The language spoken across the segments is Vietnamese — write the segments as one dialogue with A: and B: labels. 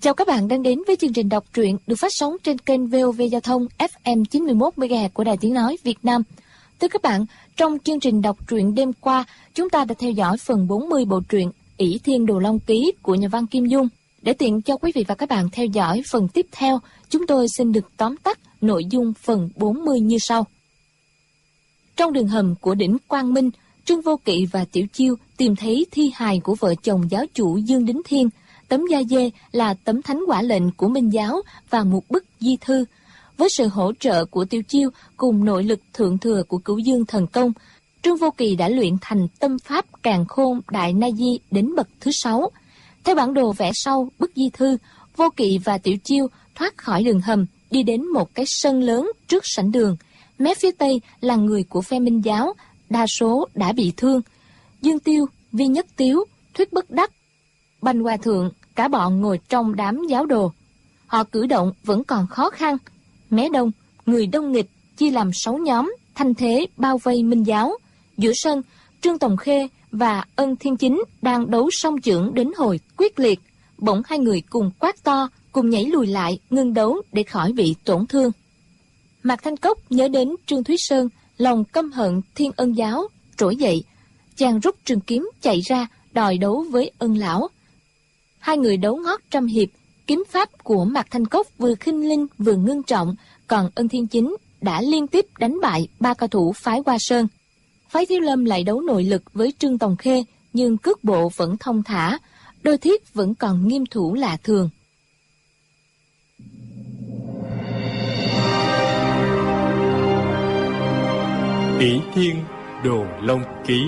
A: Chào các bạn đang đến với chương trình đọc truyện được phát sóng trên kênh VOV Giao thông FM 91 MHz của Đài Tiếng nói Việt Nam. Thưa các bạn, trong chương trình đọc truyện đêm qua, chúng ta đã theo dõi phần 40 bộ truyện Ỷ Thiên Đồ Long Ký của nhà văn Kim Dung. Để tiện cho quý vị và các bạn theo dõi phần tiếp theo, chúng tôi xin được tóm tắt nội dung phần 40 như sau. Trong đường hầm của đỉnh Quang Minh, Trương Vô Kỵ và Tiểu Chiêu tìm thấy thi hài của vợ chồng giáo chủ Dương Đính Thiên. Tấm da dê là tấm thánh quả lệnh của Minh giáo và một bức di thư. Với sự hỗ trợ của Tiểu Chiêu cùng nội lực thượng thừa của Cửu Dương thần công, Trương Vô Kỵ đã luyện thành tâm pháp Càn Khôn Đại Na Di đến bậc thứ 6. Theo bản đồ vẽ sau bức di thư, Vô Kỵ và Tiểu Chiêu thoát khỏi đường hầm, đi đến một cái sân lớn trước sảnh đường. Mé phía tây là người của phe Minh giáo, đa số đã bị thương. Dương Tiêu, Vi Nhất Tiếu, Thuyết Bất Đắc, Bành Hòa Thượng, cả bọn ngồi trong đám giáo đồ. Họ cử động vẫn còn khó khăn. Mé đông, người đông nghịch chia làm 6 nhóm, thanh thế bao vây Minh giáo. Giữa sân, Trương Tòng Khê và Ân Thiên Chính đang đấu song chưởng đến hồi quyết liệt. Bỗng hai người cùng quát to, cùng nhảy lùi lại, ngưng đấu để khỏi bị tổn thương. Mạc Thanh Cốc nhớ đến Trương Thúy Sơn, lòng căm hận Thiên Ân giáo, trỗi dậy. Chàng rút trường kiếm chạy ra, đòi đấu với Ân lão. Hai người đấu ngót trăm hiệp, kiếm pháp của Mạc Thanh Cốc vừa khinh linh vừa ngưng trọng, còn Ân Thiên Chính đã liên tiếp đánh bại 3 cao thủ phái Hoa Sơn. Phái Thiếu Lâm lại đấu nội lực với Trương Tòng Khê, nhưng cước bộ vẫn thông thả, đôi thiết vẫn còn nghiêm thủ lạ thường.
B: Ỷ Thiên Đồ Long Ký.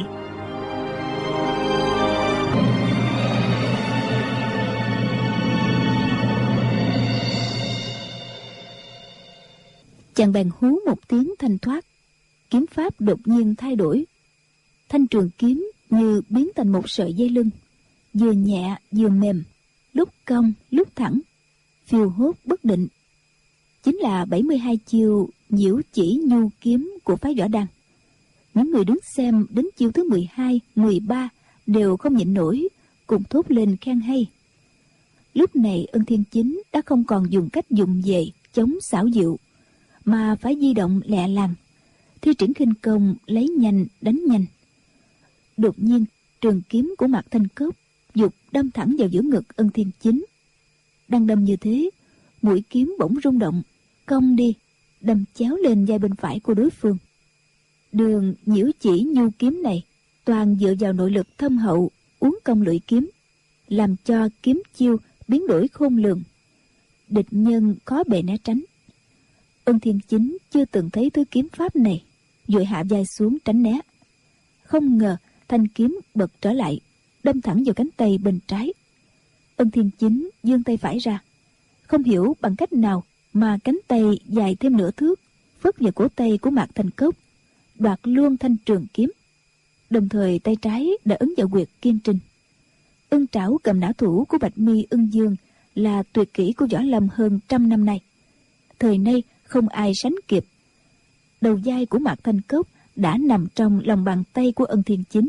C: Chàng bèn hú một tiếng thanh thoát, kiếm pháp đột nhiên thay đổi. Thanh trường kiếm như biến thành một sợi dây lưng, vừa nhẹ vừa mềm, lúc cong lúc thẳng, phiêu hốt bất định. Chính là 72 chiêu nhiễu chỉ nhu kiếm của phái Võ Đăng. Những người đứng xem đến chiêu thứ 12, 13 đều không nhịn nổi, cùng thốt lên khen hay. Lúc này Ân Thiên Chính đã không còn dùng cách dụng về chống xảo diệu, mà phải di động lẹ làng, thi triển khinh công lấy nhanh đánh nhanh. Đột nhiên trường kiếm của Mạc Thanh Cốc giục đâm thẳng vào giữa ngực Ân Thiên Chính. Đang đâm như thế, mũi kiếm bỗng rung động, cong đi, đâm chéo lên vai bên phải của đối phương. Đường nhiễu chỉ nhu kiếm này toàn dựa vào nội lực thâm hậu uốn cong lưỡi kiếm, làm cho kiếm chiêu biến đổi khôn lường, địch nhân khó bề né tránh. Ân Thiên Chính chưa từng thấy thứ kiếm pháp này, vội hạ vai xuống tránh né. Không ngờ thanh kiếm bật trở lại, đâm thẳng vào cánh tay bên trái. Ân Thiên Chính giương tay phải ra, không hiểu bằng cách nào mà cánh tay dài thêm nửa thước phất vào cổ tay của Mạc Thanh Cốc, đoạt luôn thanh trường kiếm. Đồng thời tay trái đã ấn vào huyệt Kiên Trinh. Ưng trảo cầm nã thủ của Bạch Mi Ưng Dương là tuyệt kỹ của võ lâm hơn 100 năm nay, thời nay không ai sánh kịp. Đầu vai của Mạc Thanh Cốc đã nằm trong lòng bàn tay của Ân Thiên Chính.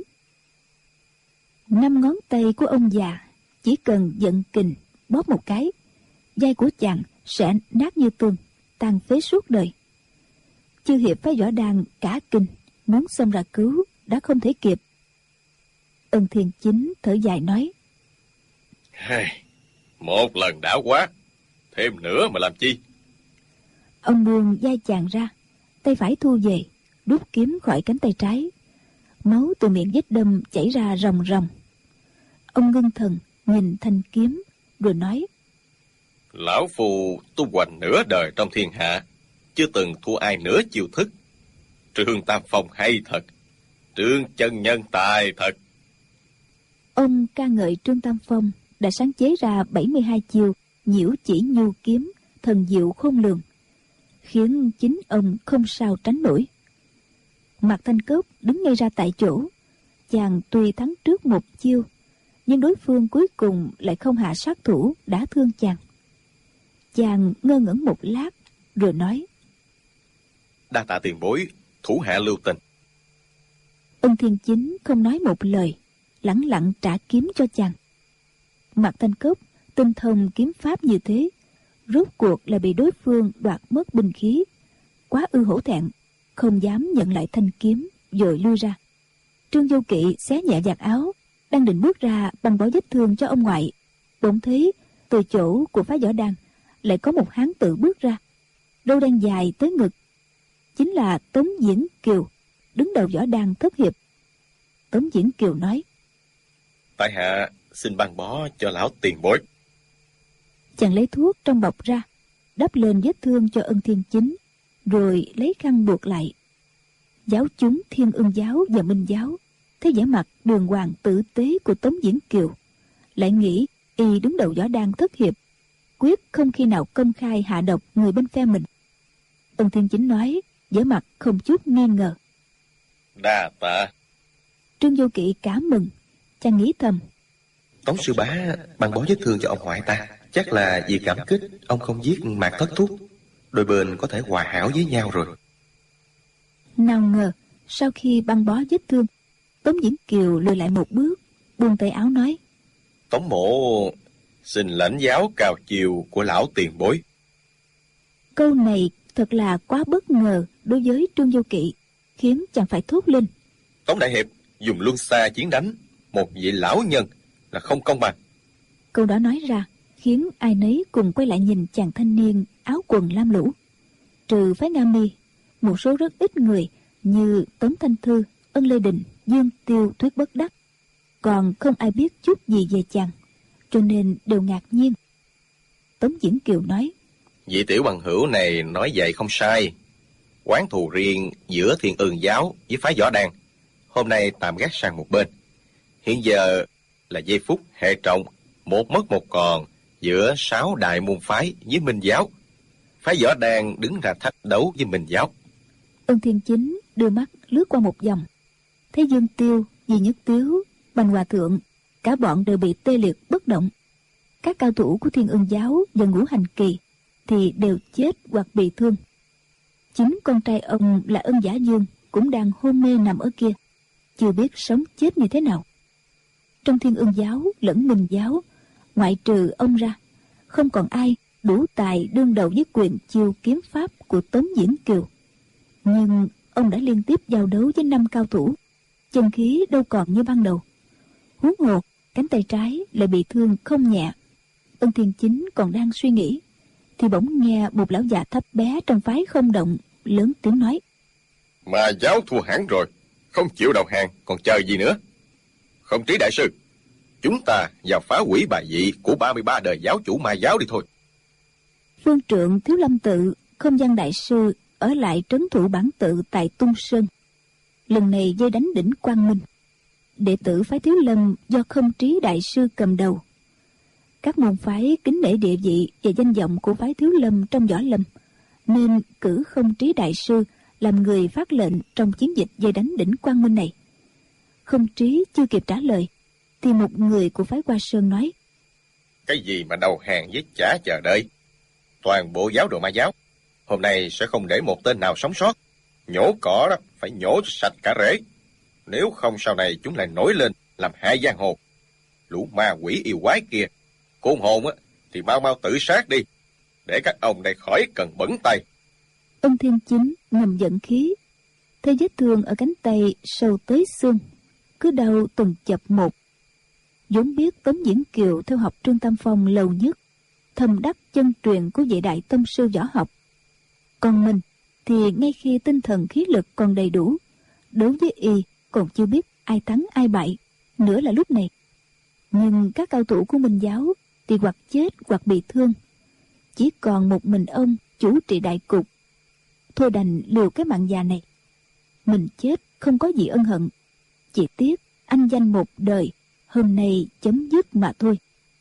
C: 5 ngón tay của ông già chỉ cần vận kình bóp một cái, vai của chàng sẽ nát như tương, tàn phế suốt đời. Chư hiệp phái Võ Đăng cả kinh, muốn xông ra cứu đã không thể kịp. Ân Thiên Chính thở dài nói:
D: Một lần đã quá, thêm nữa mà làm chi?
C: Ông buông vai chàng ra, tay phải thu về, rút kiếm khỏi cánh tay trái. Máu từ miệng vết đâm chảy ra ròng ròng. Ông ngưng thần nhìn thanh kiếm rồi nói:
D: Lão phù tu hoành nửa đời trong thiên hạ, chưa từng thua ai nửa chiêu thức. Trương Tam Phong hay thật, Trương chân nhân tài thật.
C: Ông ca ngợi Trương Tam Phong đã sáng chế ra 72 chiêu nhiễu chỉ nhu kiếm thần diệu khôn lường, khiến chính ông không sao tránh nổi. Mạc Thanh Cốc đứng ngay ra tại chỗ. Chàng tuy thắng trước một chiêu, nhưng đối phương cuối cùng lại không hạ sát thủ đã thương chàng. Chàng ngơ ngẩn một lát rồi nói:
D: Đa tạ tiền bối, thủ hạ lưu tình.
C: Ân Thiên Chính không nói một lời, lẳng lặng trả kiếm cho chàng. Mạc Thanh Cốc tinh thông kiếm pháp như thế, rốt cuộc là bị đối phương đoạt mất binh khí, quá ư hổ thẹn, không dám nhận lại thanh kiếm, vội lui ra. Trương Vô Kỵ xé nhẹ vạt áo, đang định bước ra băng bó vết thương cho ông ngoại, bỗng thấy từ chỗ của phái võ đàn lại có một hán tử bước ra, râu đen dài tới ngực, chính là Tống Diễn Kiều, đứng đầu võ đàn thất hiệp. Tống Diễn Kiều nói:
D: tại hạ xin băng bó cho lão tiền bối.
C: Chàng lấy thuốc trong bọc ra, đắp lên vết thương cho Ân Thiên Chính, rồi lấy khăn buộc lại. Giáo chúng Thiên Ưng giáo và Minh giáo thấy vẻ mặt đường hoàng tử tế của Tống Diễn Kiều, lại nghĩ y đứng đầu võ đàn thất hiệp, quyết không khi nào công khai hạ độc người bên phe mình. Ân Thiên Chính nói, vẻ mặt không chút nghi ngờ:
D: Đa tạ.
C: Trương Vô Kỵ cảm mừng, chàng nghĩ thầm:
D: Tống sư bá băng bó vết thương cho ông ngoại ta, chắc là vì cảm kích ông không giết Mạc Thất Thúc, đôi bên có thể hòa hảo với nhau rồi.
C: Nào ngờ sau khi băng bó vết thương, Tống Diễn Kiều lùi lại một bước, buông tay áo nói:
D: Tống mộ xin lãnh giáo cao chiều của lão tiền bối.
C: Câu này thật là quá bất ngờ đối với Trương Vô Kỵ, khiến chàng phải thốt lên:
D: Tống đại hiệp dùng luân xa chiến đánh một vị lão nhân là không công bằng.
C: Câu đó nói ra khiến ai nấy cùng quay lại nhìn chàng thanh niên áo quần lam lũ. Trừ phái Nga Mi, một số rất ít người như Tống Thanh Thư, Ân Lê Đình, Dương Tiêu, Thuyết Bất Đắc, còn không ai biết chút gì về chàng, cho nên đều ngạc nhiên. Tống Diễn Kiều nói:
D: Vị tiểu bằng hữu này nói vậy không sai. Oán thù riêng giữa Thiên Ưng giáo với phái võ đàn hôm nay tạm gác sang một bên. Hiện giờ là giây phút hệ trọng, một mất một còn giữa 6 đại môn phái với Minh giáo. Phái võ đàn đứng ra thách đấu với Minh giáo.
C: Ân Thiên Chính đưa mắt lướt qua một vòng, thấy Dương Tiêu, Di Nhất Tiếu, Bành Hòa Thượng, cả bọn đều bị tê liệt bất động. Các cao thủ của Thiên Ưng giáo và Ngũ Hành Kỳ thì đều chết hoặc bị thương. Chính con trai ông là Ân Giả Dương cũng đang hôn mê nằm ở kia, chưa biết sống chết như thế nào. Trong Thiên Ưng giáo lẫn Minh giáo, ngoại trừ ông ra, không còn ai đủ tài đương đầu với quyền chiêu kiếm pháp của Tống Diễn Kiều. Nhưng ông đã liên tiếp giao đấu với 5 cao thủ, chân khí đâu còn như ban đầu. Huống hồ cánh tay trái lại bị thương không nhẹ. Ân Thiên Chính còn đang suy nghĩ, thì bỗng nghe một lão già thấp bé trong phái Không Động lớn tiếng nói:
D: Mà giáo thua hẳn rồi, không chịu đầu hàng, còn chờ gì nữa? Không Trí đại sư, chúng ta vào phá hủy bài vị của 33 đời giáo chủ Ma giáo đi thôi.
C: Phương trượng Thiếu Lâm tự, Không Gian đại sư ở lại trấn thủ bản tự tại Tung Sơn, lần này vây đánh đỉnh Quang Minh. Đệ tử phái Thiếu Lâm do Không Trí đại sư cầm đầu. Các môn phái kính nể địa vị và danh vọng của phái Thiếu Lâm trong võ lâm, nên cử Không Trí đại sư làm người phát lệnh trong chiến dịch vây đánh đỉnh Quang Minh này. Không Trí chưa kịp trả lời, thì một người của phái Hoa Sơn nói:
D: Cái gì mà đầu hàng với chả chờ đợi? Toàn bộ giáo đồ Ma giáo hôm nay sẽ không để một tên nào sống sót. Nhổ cỏ đó phải nhổ sạch cả rễ, nếu không sau này chúng lại nổi lên làm hại giang hồ. Lũ ma quỷ yêu quái kia, côn hồn á thì mau mau tự sát đi, để các ông đây khỏi cần bẩn tay.
C: Ân Thiên Chính ngầm giận khí, thấy vết thương ở cánh tay sâu tới xương, cứ đau từng chập một. vốn biết Tống Diễn Kiều theo học Trương Tam Phong lâu nhất, thâm đắc chân truyền của vị đại tông sư võ học. Còn mình thì ngay khi tinh thần khí lực còn đầy đủ, đối với y còn chưa biết ai thắng ai bại, nữa là lúc này. Nhưng các cao thủ của Minh giáo thì hoặc chết hoặc bị thương, chỉ còn một mình ông chủ trị đại cục. Thôi đành liều cái mạng già này. Mình chết không có gì ân hận, chỉ tiếc anh danh một đời hôm nay chấm dứt mà thôi.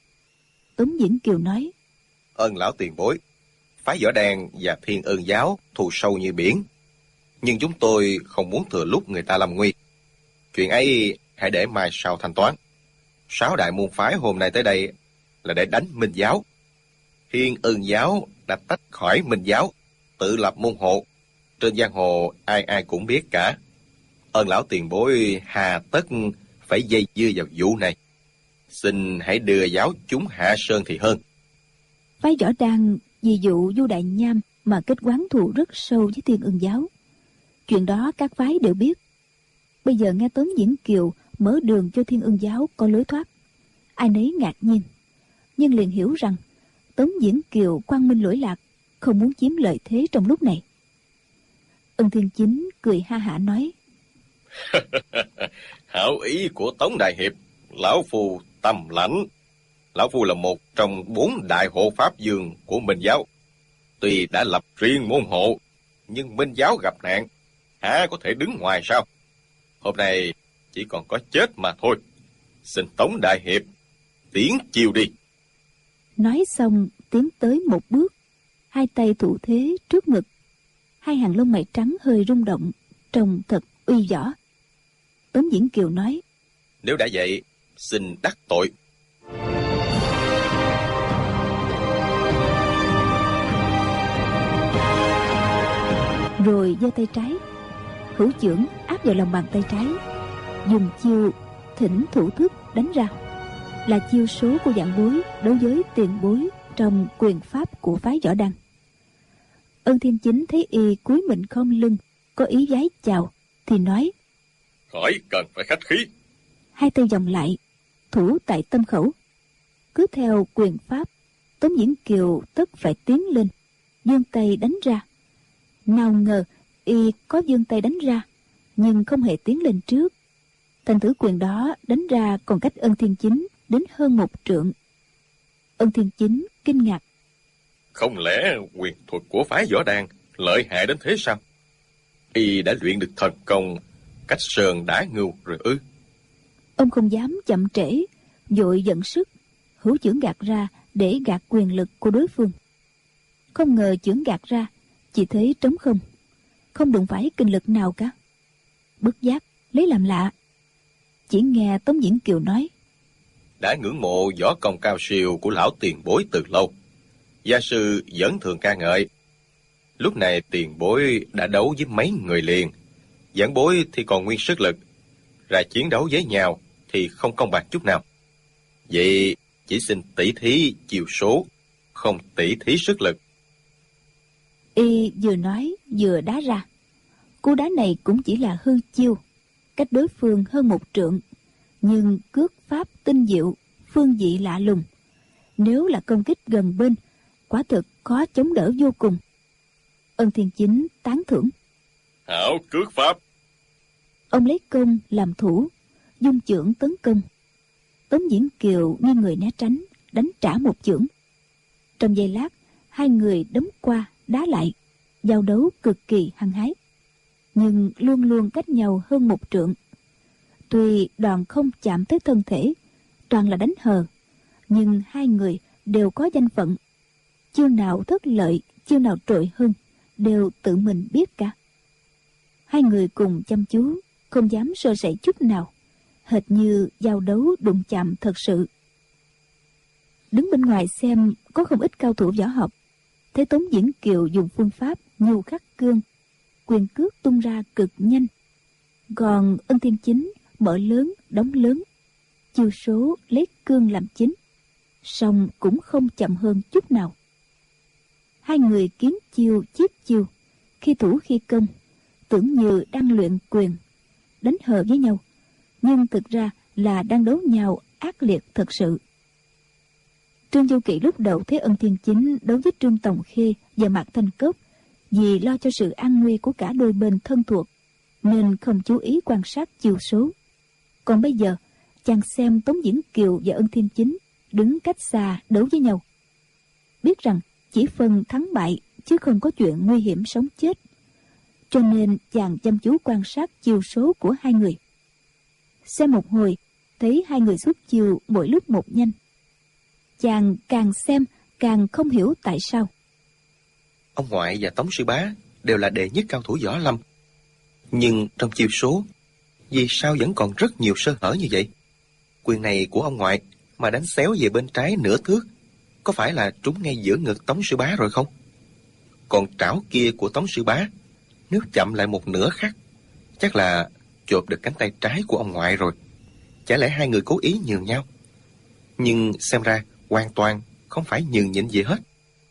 C: Tống Diễn Kiều nói:
D: Ơn lão tiền bối, phái Võ Đàn và Thiên Ưng giáo thù sâu như biển, nhưng chúng tôi không muốn thừa lúc người ta lâm nguy. Chuyện ấy hãy để mai sau thanh toán. 6 đại môn phái hôm nay tới đây là để đánh Minh giáo. Thiên Ưng giáo đã tách khỏi Minh giáo, tự lập môn hộ. Trên giang hồ ai ai cũng biết cả. Ơn lão tiền bối hà tất phải dây dưa vào vụ này. Xin hãy đưa giáo chúng hạ sơn thì hơn.
C: Phái Võ Đăng vì vụ Du Đại Nham mà kết oán thù rất sâu với Thiên Ưng giáo. Chuyện đó các phái đều biết. Bây giờ nghe Tống Diễn Kiều mở đường cho Thiên Ưng giáo có lối thoát, ai nấy ngạc nhiên, nhưng liền hiểu rằng Tống Diễn Kiều quang minh lỗi lạc, không muốn chiếm lợi thế trong lúc này. Ân Thiên Chính cười ha hả nói:
D: Hảo ý của Tống đại hiệp, lão phu tâm lãnh. Lão phu là một trong 4 đại hộ pháp dương của Minh giáo. Tuy đã lập riêng môn hộ, nhưng Minh giáo gặp nạn, há có thể đứng ngoài sao? Hôm nay chỉ còn có chết mà thôi. Xin Tống đại hiệp tiến chiêu đi.
C: Nói xong tiến tới một bước, hai tay thủ thế trước ngực, hai hàng lông mày trắng hơi rung động, trông thật uy võ. Tống Diễn Kiều nói:
D: Nếu đã vậy, xin đắc tội.
C: Rồi giơ tay trái, hữu chưởng áp vào lòng bàn tay trái, dùng chiêu thỉnh thủ thức đánh ra, là chiêu số của vạn bối đối với tiền bối trong quyền pháp của phái Võ Đăng. Ân Thiên Chính thấy y cúi mình khom lưng, có ý vái chào, thì nói:
D: Khỏi cần phải khách khí.
C: Hai tay vòng lại, thủ tại tâm khẩu. Cứ theo quyền pháp, Tống Diễn Kiều tất phải tiến lên, giương tay đánh ra. Nào ngờ y có giương tay đánh ra, nhưng không hề tiến lên trước. Thành thử quyền đó đánh ra còn cách Ân Thiên Chính đến hơn 1 trượng. Ân Thiên Chính kinh ngạc:
D: Không lẽ quyền thuật của phái Võ Đăng lợi hại đến thế sao? Y đã luyện được thần công cách sơn đá ngưu rồi ư?
C: Ông không dám chậm trễ, vội giận sức, hữu chưởng gạt ra để gạt quyền lực của đối phương. Không ngờ chưởng gạt ra, chỉ thấy trống không, không đụng phải kinh lực nào cả. Bất giác lấy làm lạ, chỉ nghe Tống Diễn Kiều nói:
D: Đã ngưỡng mộ võ công cao siêu của lão tiền bối từ lâu, gia sư vẫn thường ca ngợi. Lúc này tiền bối đã đấu với mấy người liền, giảng bối thì còn nguyên sức lực, ra chiến đấu với nhau thì không công bằng chút nào. Vậy chỉ xin tỷ thí chiều số, không tỷ thí sức lực.
C: Y vừa nói vừa đá ra. Cú đá này cũng chỉ là hư chiêu, cách đối phương hơn 1 trượng, nhưng cước pháp tinh diệu, phương vị lạ lùng. Nếu là công kích gần bên, quả thực khó chống đỡ vô cùng. Ân Thiên Chính tán thưởng:
D: Hảo cước pháp.
C: Ông lấy công làm thủ, dung chưởng tấn công. Tống Diễn Kiều nghiêng người né tránh, đánh trả một chưởng. Trong giây lát, hai người đấm qua đá lại, giao đấu cực kỳ hăng hái, nhưng luôn luôn cách nhau hơn 1 trượng. Tuy đoàn không chạm tới thân thể, toàn là đánh hờ, nhưng hai người đều có danh phận. Chiêu nào thất lợi, chiêu nào trội hơn, đều tự mình biết cả. Hai người cùng chăm chú, không dám sơ sẩy chút nào, hệt như giao đấu đụng chạm thật sự. Đứng bên ngoài xem có không ít cao thủ võ học, thấy Tống Diễn Kiều dùng phương pháp nhu khắc cương, quyền cước tung ra cực nhanh, còn Ân Thiên Chính mở lớn đóng lớn, chiêu số lấy cương làm chính, song cũng không chậm hơn chút nào. Hai người kiếm chiêu chiết chiêu, khi thủ khi công, tưởng như đang luyện quyền, đánh hờ với nhau, nhưng thực ra là đang đấu nhau ác liệt thật sự. Trương Du Kỵ lúc đầu thấy Ân Thiên Chính đấu với Trương Tòng Khê và Mạc Thanh Cốc, vì lo cho sự an nguy của cả đôi bên thân thuộc, nên không chú ý quan sát chiều số. Còn bây giờ, chàng xem Tống Diễn Kiều và Ân Thiên Chính đứng cách xa đấu với nhau, biết rằng chỉ phân thắng bại chứ không có chuyện nguy hiểm sống chết, cho nên chàng chăm chú quan sát chiều số của hai người. Xem một hồi, thấy hai người xuất chiêu mỗi lúc một nhanh. Chàng càng xem càng không hiểu tại sao.
D: Ông ngoại và Tống sư bá đều là đệ nhất cao thủ võ lâm, nhưng trong chiêu số, vì sao vẫn còn rất nhiều sơ hở như vậy? Quyền này của ông ngoại mà đánh xéo về bên trái nửa thước, có phải là trúng ngay giữa ngực Tống sư bá rồi không? Còn trảo kia của Tống sư bá, nếu chậm lại một nửa khắc, chắc là chộp được cánh tay trái của ông ngoại rồi. Chả lẽ hai người cố ý nhường nhau? Nhưng xem ra hoàn toàn không phải nhường nhịn gì hết.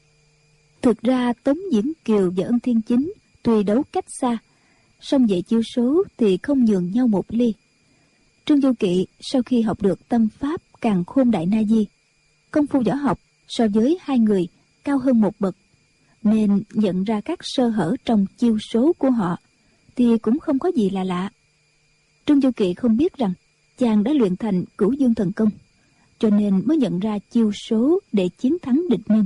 C: Thực ra Tống Diễn Kiều và Ân Thiên Chính tuy đấu cách xa, song về chiêu số thì không nhường nhau một ly. Trương Du Kỵ sau khi học được tâm pháp Càn Khôn Đại Na Di, công phu võ học so với hai người cao hơn một bậc, nên nhận ra các sơ hở trong chiêu số của họ thì cũng không có gì là lạ. Trương Du Kỵ không biết rằng chàng đã luyện thành Cửu Dương Thần Công, cho nên mới nhận ra chiêu số để chiến thắng địch nhân.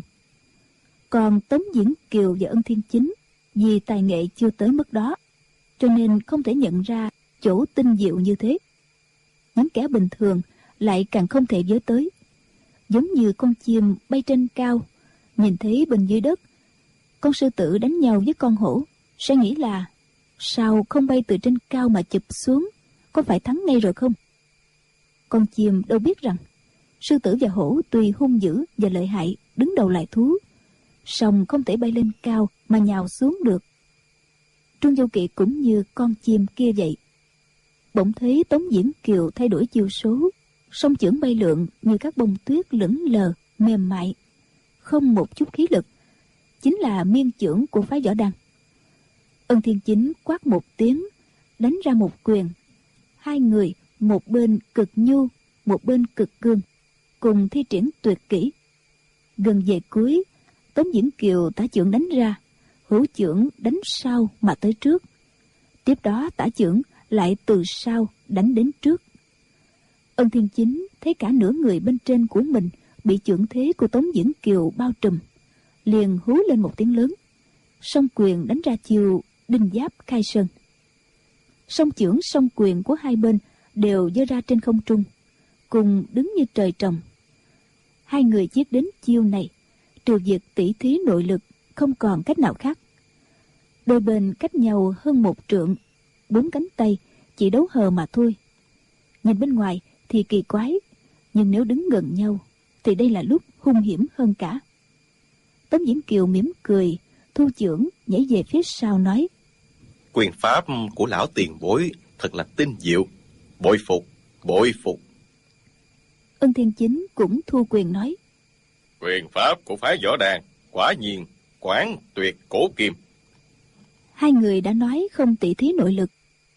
C: Còn Tống Diễn Kiều và Ân Thiên Chính vì tài nghệ chưa tới mức đó, cho nên không thể nhận ra chỗ tinh diệu như thế. Những kẻ bình thường lại càng không thể với tới. Giống như con chim bay trên cao, nhìn thấy bên dưới đất con sư tử đánh nhau với con hổ, sẽ nghĩ là sao không bay từ trên cao mà chụp xuống, có phải thắng ngay rồi không? Con chim đâu biết rằng sư tử và hổ tuy hung dữ và lợi hại, đứng đầu lại thú, song không thể bay lên cao mà nhào xuống được. Trương Du Kỵ cũng như con chim kia vậy. Bỗng thấy Tống Diễn Kiều thay đổi chiêu số, song chưởng bay lượn như các bông tuyết lững lờ, mềm mại, không một chút khí lực, chính là miên chưởng của phái võ đăng. Ân Thiên Chính quát một tiếng, đánh ra một quyền. Hai người, một bên cực nhu, một bên cực cương, cùng thi triển tuyệt kỹ. Gần về cuối, Tống Diễn Kiều tả chưởng đánh ra, hữu chưởng đánh sau mà tới trước. Tiếp đó tả chưởng lại từ sau đánh đến trước. Ân Thiên Chính thấy cả nửa người bên trên của mình bị chưởng thế của Tống Diễn Kiều bao trùm, liền hú lên một tiếng lớn, song quyền đánh ra chiều đinh giáp khai sơn. Song chưởng song quyền của hai bên đều giơ ra trên không trung, cùng đứng như trời trồng. Hai người chiết đến chiêu này, trừ việc tỉ thí nội lực, không còn cách nào khác. Đôi bên cách nhau hơn một trượng, bốn cánh tay chỉ đấu hờ mà thôi. Nhìn bên ngoài thì kỳ quái, nhưng nếu đứng gần nhau thì đây là lúc hung hiểm hơn cả. Tống Diễn Kiều mỉm cười, thu chưởng nhảy về phía sau nói:
D: Quyền pháp của lão tiền bối thật là tinh diệu, bội phục, bội phục.
C: Ân Thiên Chính cũng thu quyền nói:
D: Quyền pháp của phái võ đàn quả nhiên quán tuyệt cổ kim.
C: Hai người đã nói không tỉ thí nội lực.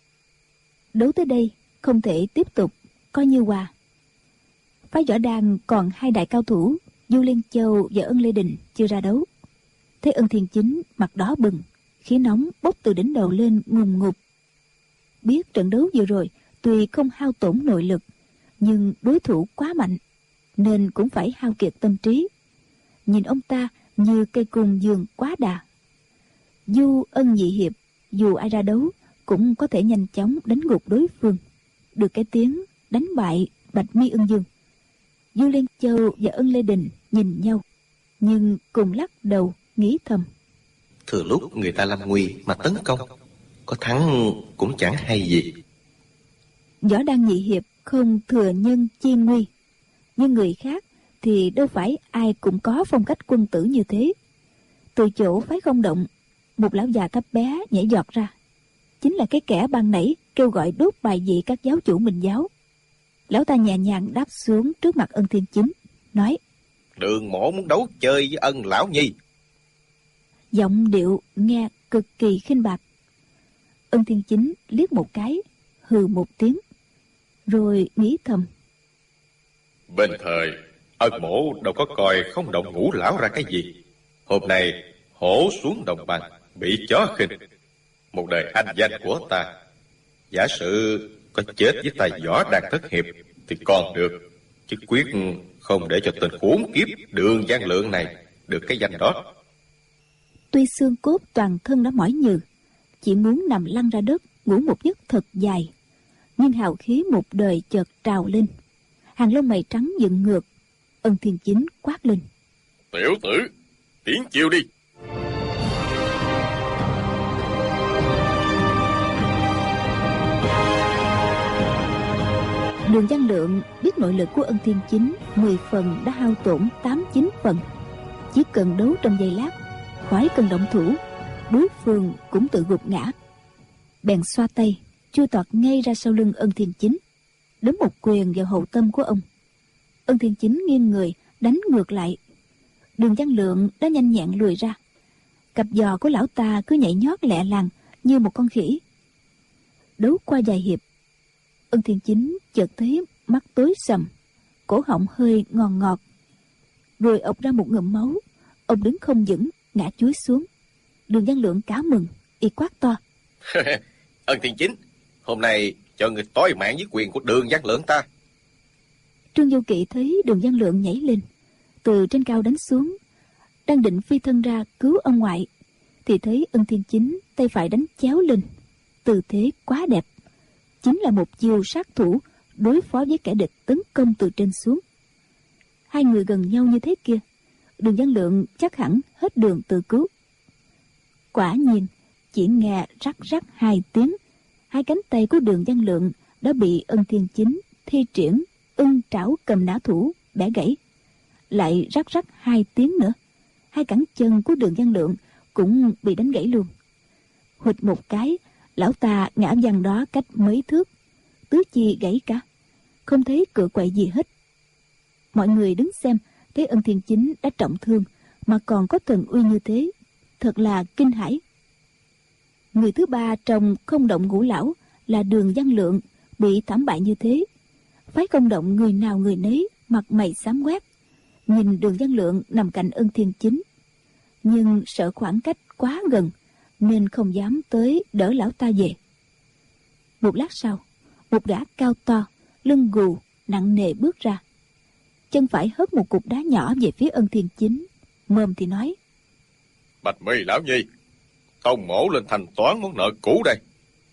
C: Đấu tới đây không thể tiếp tục, coi như hòa. Phái võ đàn còn hai đại cao thủ, Du Liên Châu và Ân Lê Đình chưa ra đấu. Thấy Ân Thiên Chính mặt đỏ bừng, khí nóng bốc từ đỉnh đầu lên ngùn ngụt. Biết trận đấu vừa rồi tuy không hao tổn nội lực, nhưng đối thủ quá mạnh, nên cũng phải hao kiệt tâm trí. Nhìn ông ta như cây côn giường quá đà. Du Ân nhị hiệp, dù ai ra đấu cũng có thể nhanh chóng đánh gục đối phương, được cái tiếng đánh bại Bạch Mi Ưng Dương. Du Liên Châu và Ân Lê Đình nhìn nhau, nhưng cùng lắc đầu nghĩ thầm:
D: Thừa lúc người ta lâm nguy mà tấn công, có thắng cũng chẳng hay gì.
C: Võ Đăng nhị hiệp không thừa nhân chi nguy, nhưng người khác thì đâu phải ai cũng có phong cách quân tử như thế. Từ chỗ phái Không Động, một lão già thấp bé nhảy giọt ra, chính là cái kẻ ban nãy kêu gọi đốt bài vị các giáo chủ Minh giáo. Lão ta nhẹ nhàng đáp xuống trước mặt Ân Thiên Chính, nói:
D: Đường mổ muốn đấu chơi với Ân lão nhi.
C: Giọng điệu nghe cực kỳ khinh bạc. Ân Thiên Chính liếc một cái, hừ một tiếng, rồi nghĩ thầm:
D: Bên thời Ân mổ đâu có coi Không Động ngũ lão ra cái gì. Hôm nay hổ xuống đồng bằng, bị chó khinh, một đời anh danh của ta. Giả sử có chết với tay võ đàn thất hiệp thì còn được, chứ quyết không để cho tên khốn kiếp Đường Giang Lượng này được cái danh đó.
C: Tuy xương cốt toàn thân đã mỏi nhừ, chỉ muốn nằm lăn ra đất ngủ một giấc thật dài, nhưng hào khí một đời chợt trào lên, hàng lông mày trắng dựng ngược. Ân Thiên Chính quát lên:
D: Tiểu tử, tiến chiêu đi.
C: Đường Giang Lượng biết nội lực của Ân Thiên Chính 10 phần đã hao tổn 8-9 phần, chỉ cần đấu trong giây lát, khỏi cần động thủ, đối phương cũng tự gục ngã. Bèn xoa tay chui tọt ngay ra sau lưng Ân Thiên Chính, đấm một quyền vào hậu tâm của ông. Ân Thiên Chính nghiêng người đánh ngược lại. Đường Văn Lượng đã nhanh nhẹn lùi ra. Cặp giò của lão ta cứ nhảy nhót lẹ làng như một con khỉ. Đấu qua vài hiệp, Ân Thiên Chính chợt thấy mắt tối sầm, cổ họng hơi ngòn ngọt, rồi ộc ra một ngụm máu. Ông đứng không vững, ngã chúi xuống. Đường Văn Lượng cá mừng, y quát to:
D: Ân Thiên Chính, hôm nay cho người tối mạng với quyền của Đường Văn Lượng ta.
C: Trương Vô Kỵ thấy Đường Văn Lượng nhảy lên từ trên cao đánh xuống, đang định phi thân ra cứu ông ngoại, thì thấy Ân Thiên Chính tay phải đánh chéo lên, tư thế quá đẹp, chính là một chiêu sát thủ đối phó với kẻ địch tấn công từ trên xuống. Hai người gần nhau như thế kia, Đường Văn Lượng chắc hẳn hết đường tự cứu. Quả nhiên, chỉ nghe rắc rắc hai tiếng, hai cánh tay của Đường Văn Lượng đã bị Ân Thiên Chính thi triển ưng trảo cầm nã thủ bẻ gãy. Lại rắc rắc hai tiếng nữa, hai cẳng chân của Đường Văn Lượng cũng bị đánh gãy luôn. Huỵch một cái, lão ta ngã văng đó cách mấy thước, tứ chi gãy cả, không thấy cựa quậy gì hết. Mọi người đứng xem thấy Ân Thiên Chính đã trọng thương mà còn có thần uy như thế, thật là kinh hãi. Người thứ ba trong Không Động Ngũ Lão là Đường Văn Lượng bị thảm bại như thế. Phái Không Động người nào người nấy mặt mày xám quét, nhìn Đường Văn Lượng nằm cạnh Ân Thiên Chính, nhưng sợ khoảng cách quá gần nên không dám tới đỡ lão ta về. Một lát sau, một gã cao to, lưng gù, nặng nề bước ra. Chân phải hất một cục đá nhỏ về phía Ân Thiên Chính, mồm thì nói:
D: Bạch Mi lão nhi, Tông mổ lên thanh toán món nợ cũ đây.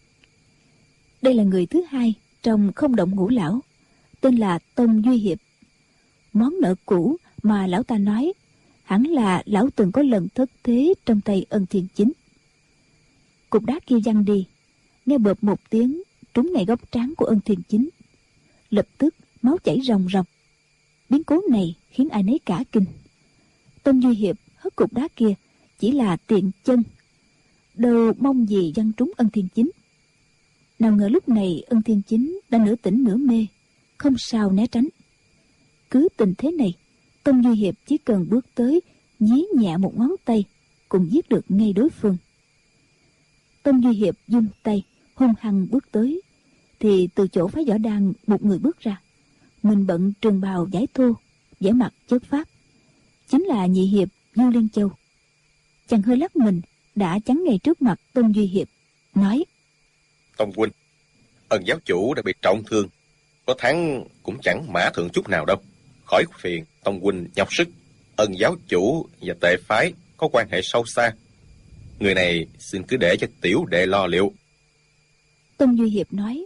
C: Đây là người thứ hai trong Không Động Ngũ Lão, tên là Tông Duy Hiệp. Món nợ cũ mà lão ta nói hẳn là lão từng có lần thất thế trong tay Ân Thiên Chính. Cục đá kia văng đi, nghe bợp một tiếng trúng ngay góc trán của Ân Thiên Chính. Lập tức máu chảy ròng ròng. Biến cố này khiến ai nấy cả kinh. Tông Duy Hiệp hất cục đá kia chỉ là tiện chân, đâu mong gì văng trúng Ân Thiên Chính. Nào ngờ lúc này Ân Thiên Chính đã nửa tỉnh nửa mê, không sao né tránh. Cứ tình thế này, Tông Duy Hiệp chỉ cần bước tới nhí nhẹ một ngón tay cũng giết được ngay đối phương. Tông Duy Hiệp vung tay hung hăng bước tới, thì từ chỗ phái võ đan một người bước ra, mình bận trường bào vải thô, vẻ mặt chất phác, chính là nhị hiệp Du Liên Châu. Chàng hơi lắc mình đã chắn ngay trước mặt Tông Duy Hiệp, nói:
D: Tông huynh, Ân giáo chủ đã bị trọng thương, có thắng cũng chẳng mã thượng chút nào đâu. Khỏi phiền Tông huynh nhọc sức. Ân giáo chủ và Tệ phái có quan hệ sâu xa, người này xin cứ để cho tiểu đệ lo liệu.
C: Tông Duy Hiệp nói: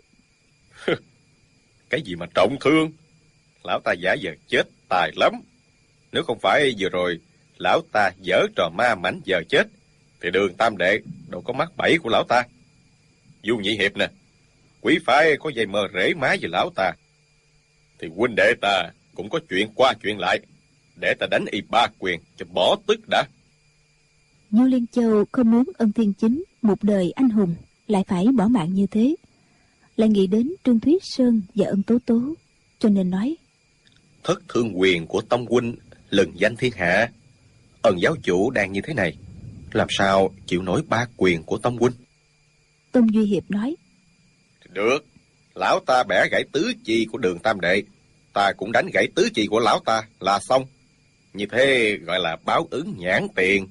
D: Cái gì mà trọng thương? Lão ta giả vờ chết tài lắm. Nếu không phải vừa rồi lão ta giở trò ma mảnh giờ chết, thì Đường tam đệ đâu có mắc bẫy của lão ta. Du nhị hiệp nè, quý phái có dây mơ rễ má với lão ta, thì huynh đệ ta cũng có chuyện qua chuyện lại, để ta đánh y ba quyền cho bỏ tức đã.
C: Du Liên Châu không muốn Ân Thiên Chính một đời anh hùng lại phải bỏ mạng như thế, lại nghĩ đến Trương Thúy Sơn và Ân Tố Tố, cho nên nói:
D: Thất thương quyền của Tông huynh lừng danh thiên hạ. Ân giáo chủ đang như thế này, làm sao chịu nổi ba quyền của Tông huynh?
C: Tông Duy Hiệp nói:
D: Được, lão ta bẻ gãy tứ chi của Đường tam đệ, ta cũng đánh gãy tứ chi của lão ta là xong. Như thế gọi là báo ứng nhãn tiền.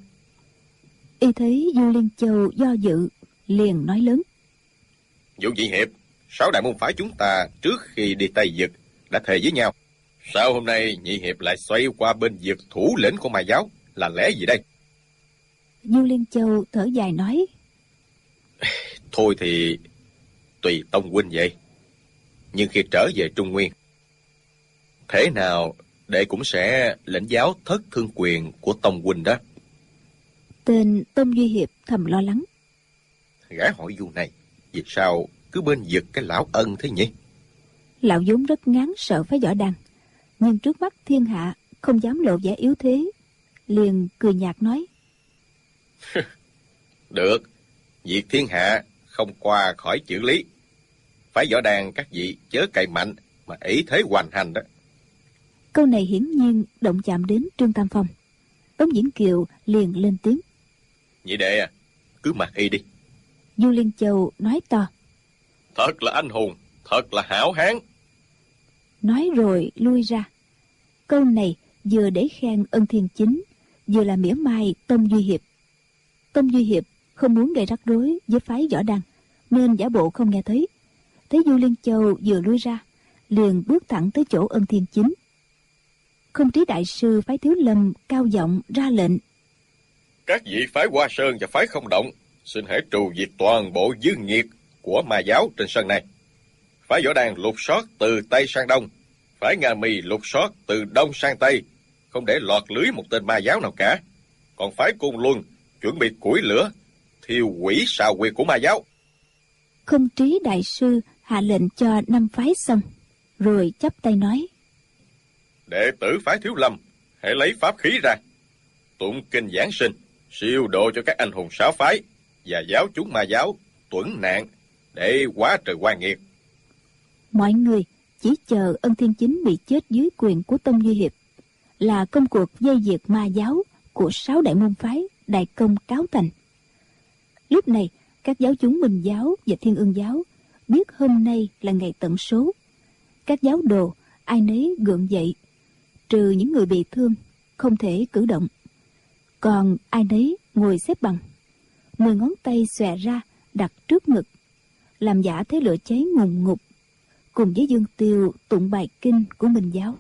C: Y thấy Du Liên Châu do dự, liền nói lớn:
D: Du nhị hiệp, 6 đại môn phái chúng ta trước khi đi Tây Vực đã thề với nhau, sao hôm nay nhị hiệp lại xoay qua bên vực thủ lĩnh của Ma giáo, là lẽ gì đây?
C: Du Liên Châu thở dài nói:
D: Thôi thì tùy Tông huynh vậy. Nhưng khi trở về Trung Nguyên, thế nào đệ cũng sẽ lĩnh giáo thất thương quyền của Tông huynh đó.
C: Tên Tông Duy Hiệp thầm lo lắng.
D: Gã hỏi Du này vì sao cứ bên vực cái lão Ân thế nhỉ?
C: Lão vốn rất ngán sợ phái võ đăng, nhưng trước mắt thiên hạ không dám lộ vẻ yếu thế, liền cười nhạt nói:
D: Được, việc thiên hạ không qua khỏi chữ lý. Phái võ đàn các vị chớ cậy mạnh mà ý thế hoành hành đó.
C: Câu này hiển nhiên động chạm đến Trương Tam Phong. Tống Diễn Kiều liền lên tiếng.
D: Nhị đệ à, cứ mặc y đi.
C: Du Liên Châu nói to.
D: Thật là anh hùng, thật là hảo hán.
C: Nói rồi lui ra. Câu này vừa để khen Ân Thiên Chính, vừa là mỉa mai Tông Duy Hiệp. Tông Duy Hiệp không muốn gây rắc rối với phái Võ Đăng, nên giả bộ không nghe thấy. Thấy Du Liên Châu vừa lui ra, liền bước thẳng tới chỗ Ân Thiên Chính. Không Trí đại sư phái Thiếu Lâm cao giọng ra lệnh.
D: Các vị phái Hoa Sơn và phái Không Động xin hãy trù diệt toàn bộ dư nghiệt của ma giáo trên sân này. Phái Võ Đăng lục soát từ Tây sang Đông, phái Nga Mi lục soát từ Đông sang Tây, không để lọt lưới một tên ma giáo nào cả. Còn phái Côn Luân chuẩn bị củi lửa thiêu hủy sào huyệt của ma giáo.
C: Không Trí đại sư hạ lệnh cho 5 phái xong, rồi chắp tay nói.
D: Đệ tử phái Thiếu Lâm hãy lấy pháp khí ra, tụng kinh giảng sinh, siêu độ cho các anh hùng sáu phái và giáo chúng ma giáo tuẫn nạn để hóa trời oan nghiệt.
C: Mọi người chỉ chờ Ân Thiên Chính bị chết dưới quyền của Tông Duy Hiệp là công cuộc dây diệt ma giáo của 6 đại môn phái đại công cáo thành. Lúc này các giáo chúng Minh giáo và Thiên Ương giáo biết hôm nay là ngày tận số. Các giáo đồ ai nấy gượng dậy, trừ những người bị thương không thể cử động, còn ai nấy ngồi xếp bằng, 10 ngón tay xòe ra đặt trước ngực, làm giả thế lửa cháy ngùn ngụt, cùng với dương tiêu tụng bài kinh của Minh giáo.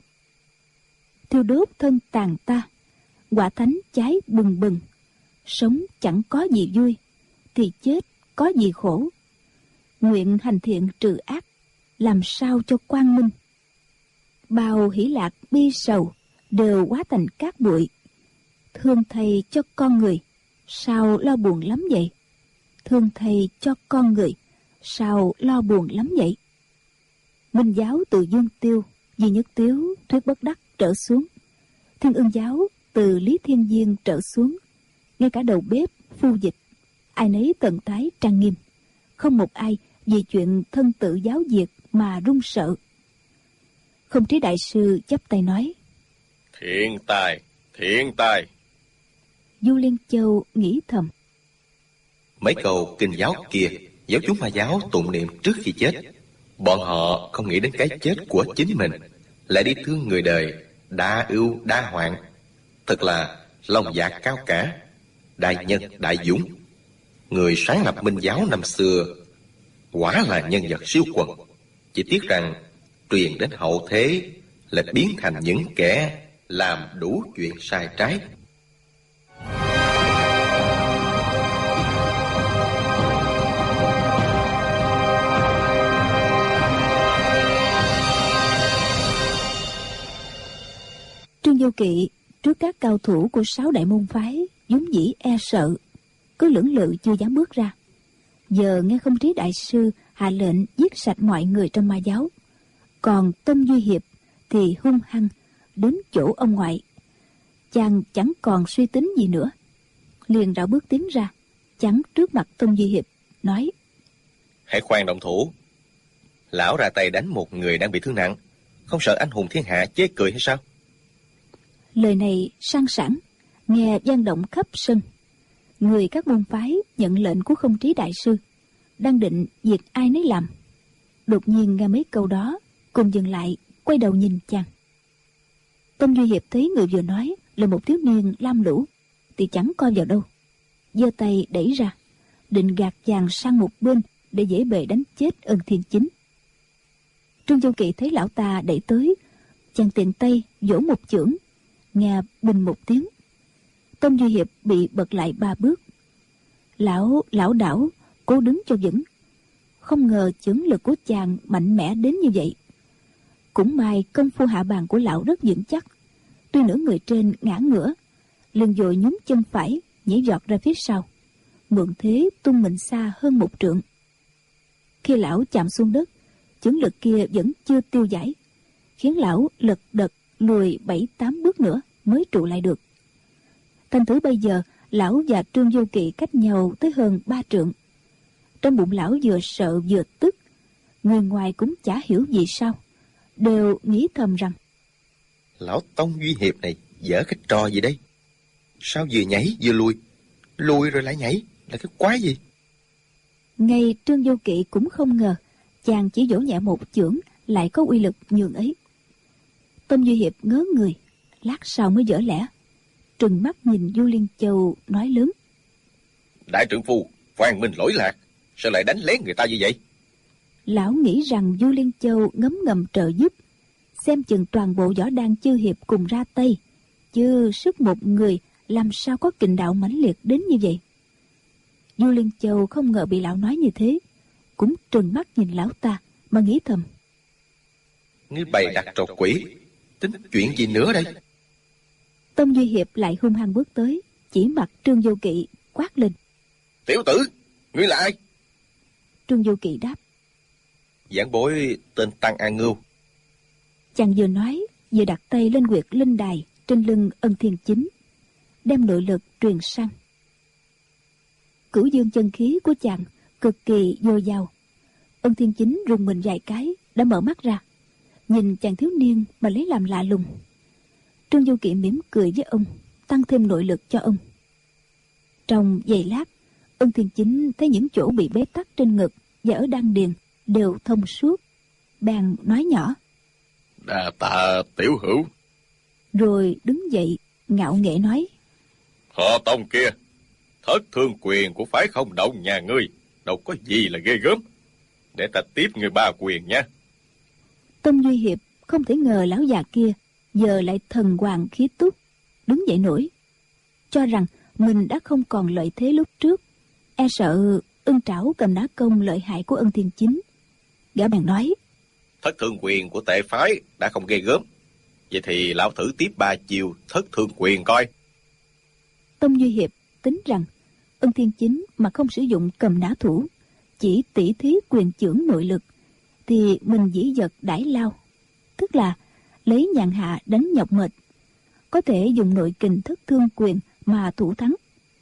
C: Thiêu đốt thân tàn ta, quả thánh cháy bừng bừng, sống chẳng có gì vui, thì chết có gì khổ. Nguyện hành thiện trừ ác, làm sao cho quang minh. Bao hỷ lạc bi sầu đều hóa thành cát bụi. Thương thầy cho con người, sao lo buồn lắm vậy? Thương thầy cho con người, sao lo buồn lắm vậy? Minh giáo từ Dương Tiêu, Duy Nhất Tiếu, Thuyết Bất Đắc trở xuống. Thiên Ương giáo từ Lý Thiên Viên trở xuống. Ngay cả đầu bếp, phu dịch, ai nấy tận tái trang nghiêm. Không một ai vì chuyện thân tự giáo diệt mà run sợ. Không Trí đại sư chắp tay nói.
D: Thiện tài, thiện tài.
C: Du Liên Châu nghĩ thầm.
D: Mấy câu kinh giáo kia, giáo chúng ma giáo tụng niệm trước khi chết. Bọn họ không nghĩ đến cái chết của chính mình, lại đi thương người đời, đa ưu đa hoạn. Thật là lòng dạ cao cả, đại nhân đại dũng. Người sáng lập Minh giáo năm xưa quả là nhân vật siêu quần. Chỉ tiếc rằng truyền đến hậu thế lại biến thành những kẻ làm đủ chuyện sai trái.
C: Trương Vô Kỵ trước các cao thủ của 6 đại môn phái vốn dĩ e sợ, cứ lưỡng lự chưa dám bước ra. Giờ nghe Không Trí đại sư hạ lệnh giết sạch mọi người trong ma giáo, còn Tông Duy Hiệp thì hung hăng đến chỗ ông ngoại. Chàng chẳng còn suy tính gì nữa, liền rảo bước tiến ra, chắn trước mặt Tông Duy Hiệp, nói:
D: Hãy khoan động thủ. Lão ra tay đánh một người đang bị thương nặng, không sợ anh hùng thiên hạ chế cười hay sao?
C: Lời này sang sảng, nghe vang động khắp sân. Người các môn phái nhận lệnh của Không Trí đại sư, đang định việc ai nấy làm. Đột nhiên nghe mấy câu đó, cùng dừng lại, quay đầu nhìn chàng. Tông Duy Hiệp thấy người vừa nói là một thiếu niên lam lũ, thì chẳng coi vào đâu, giơ tay đẩy ra, định gạt chàng sang một bên để dễ bề đánh chết Ân Thiên Chính. Trương Vô Kỵ thấy lão ta đẩy tới, chàng tiện tay vỗ một chưởng, nghe bình một tiếng. Tông Duy Hiệp bị bật lại 3 bước. Lão lảo đảo cố đứng cho vững. Không ngờ chưởng lực của chàng mạnh mẽ đến như vậy. Cũng may công phu hạ bàn của lão rất vững chắc. Tuy nửa người trên ngã ngửa, liền vội nhún chân phải nhảy giọt ra phía sau, mượn thế tung mình xa hơn 1 trượng. Khi lão chạm xuống đất, chưởng lực kia vẫn chưa tiêu giải, khiến lão lật đật lùi 7-8 bước nữa mới trụ lại được. Thành thử bây giờ lão và Trương Vô Kỵ cách nhau tới hơn 3 trượng. Trong bụng lão vừa sợ vừa tức, người ngoài cũng chả hiểu vì sao, đều nghĩ thầm rằng:
D: Lão Tông Duy Hiệp này dở cái trò gì đây? Sao vừa nhảy vừa lùi, lùi rồi lại nhảy, là cái quái gì?
C: Ngay Trương Vô Kỵ cũng không ngờ chàng chỉ vỗ nhẹ một chưởng lại có uy lực nhường ấy. Tông Duy Hiệp ngớ người, lát sau mới vỡ lẽ, trừng mắt nhìn Du Liên Châu nói lớn:
D: Đại trượng phu, Phan Minh lỗi lạc, sao lại đánh lén người ta như vậy?
C: Lão nghĩ rằng Du Liên Châu ngấm ngầm trợ giúp, xem chừng toàn bộ võ đan chư hiệp cùng ra tay, chứ sức một người làm sao có kình đạo mãnh liệt đến như vậy. Du Liên Châu không ngờ bị lão nói như thế, cũng trừng mắt nhìn lão ta mà nghĩ thầm:
D: Ngươi bày đặt trò quỷ, tính chuyện gì nữa đây?
C: Tông Duy Hiệp lại hung hăng bước tới, chỉ mặt Trương Vô Kỵ quát lên:
D: Tiểu tử, ngươi là ai?
C: Trương Vô Kỵ đáp:
D: Giảng bối tên Tăng An Ngưu.
C: Chàng vừa nói vừa đặt tay lên huyệt linh đài trên lưng Ân Thiên Chính, đem nội lực truyền sang. Cửu dương chân khí của chàng cực kỳ dồi dào. Ân Thiên Chính rùng mình vài cái đã mở mắt ra, nhìn chàng thiếu niên mà lấy làm lạ lùng. Trương Du Kỵ mỉm cười với ông, tăng thêm nội lực cho ông. Trong giây lát, Ân Thiên Chính thấy những chỗ bị bế tắc trên ngực và ở đan điền đều thông suốt, bèn nói nhỏ:
D: Đa tạ tiểu hữu.
C: Rồi đứng dậy ngạo nghễ nói:
D: Họ Tông kia, thất thương quyền của phái Không Động nhà ngươi đâu có gì là ghê gớm, để ta tiếp người ba quyền nha.
C: Tông Duy Hiệp không thể ngờ lão già kia giờ lại thần hoàng khí túc, đứng dậy nổi, cho rằng mình đã không còn lợi thế lúc trước, e sợ Ưng Trảo cầm đá công lợi hại của Ân Thiên Chính. Gã bèn nói:
D: Thất thương quyền của tệ phái đã không ghê gớm, vậy thì lão thử tiếp 3 chiều thất thương quyền coi.
C: Tông Duy Hiệp tính rằng Ân Thiên Chính mà không sử dụng cầm nã thủ, chỉ tỉ thí quyền chưởng nội lực, thì mình dĩ dật đãi lao, tức là lấy nhàn hạ đánh nhọc mệt, có thể dùng nội kình thất thương quyền mà thủ thắng.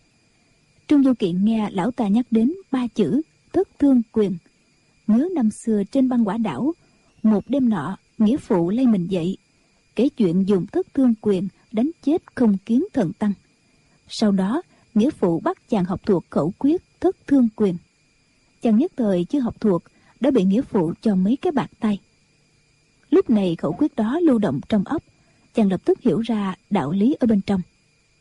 C: Trương Du Kỵ nghe lão ta nhắc đến 3 chữ thất thương quyền, nhớ năm xưa trên băng quả đảo, một đêm nọ nghĩa phụ lay mình dậy, kể chuyện dùng thất thương quyền đánh chết Không Kiến Thần Tăng. Sau đó nghĩa phụ bắt chàng học thuộc khẩu quyết thất thương quyền. Chàng nhất thời chưa học thuộc đã bị nghĩa phụ cho mấy cái bạt tay. Lúc này khẩu quyết đó lưu động trong óc, chàng lập tức hiểu ra đạo lý ở bên trong.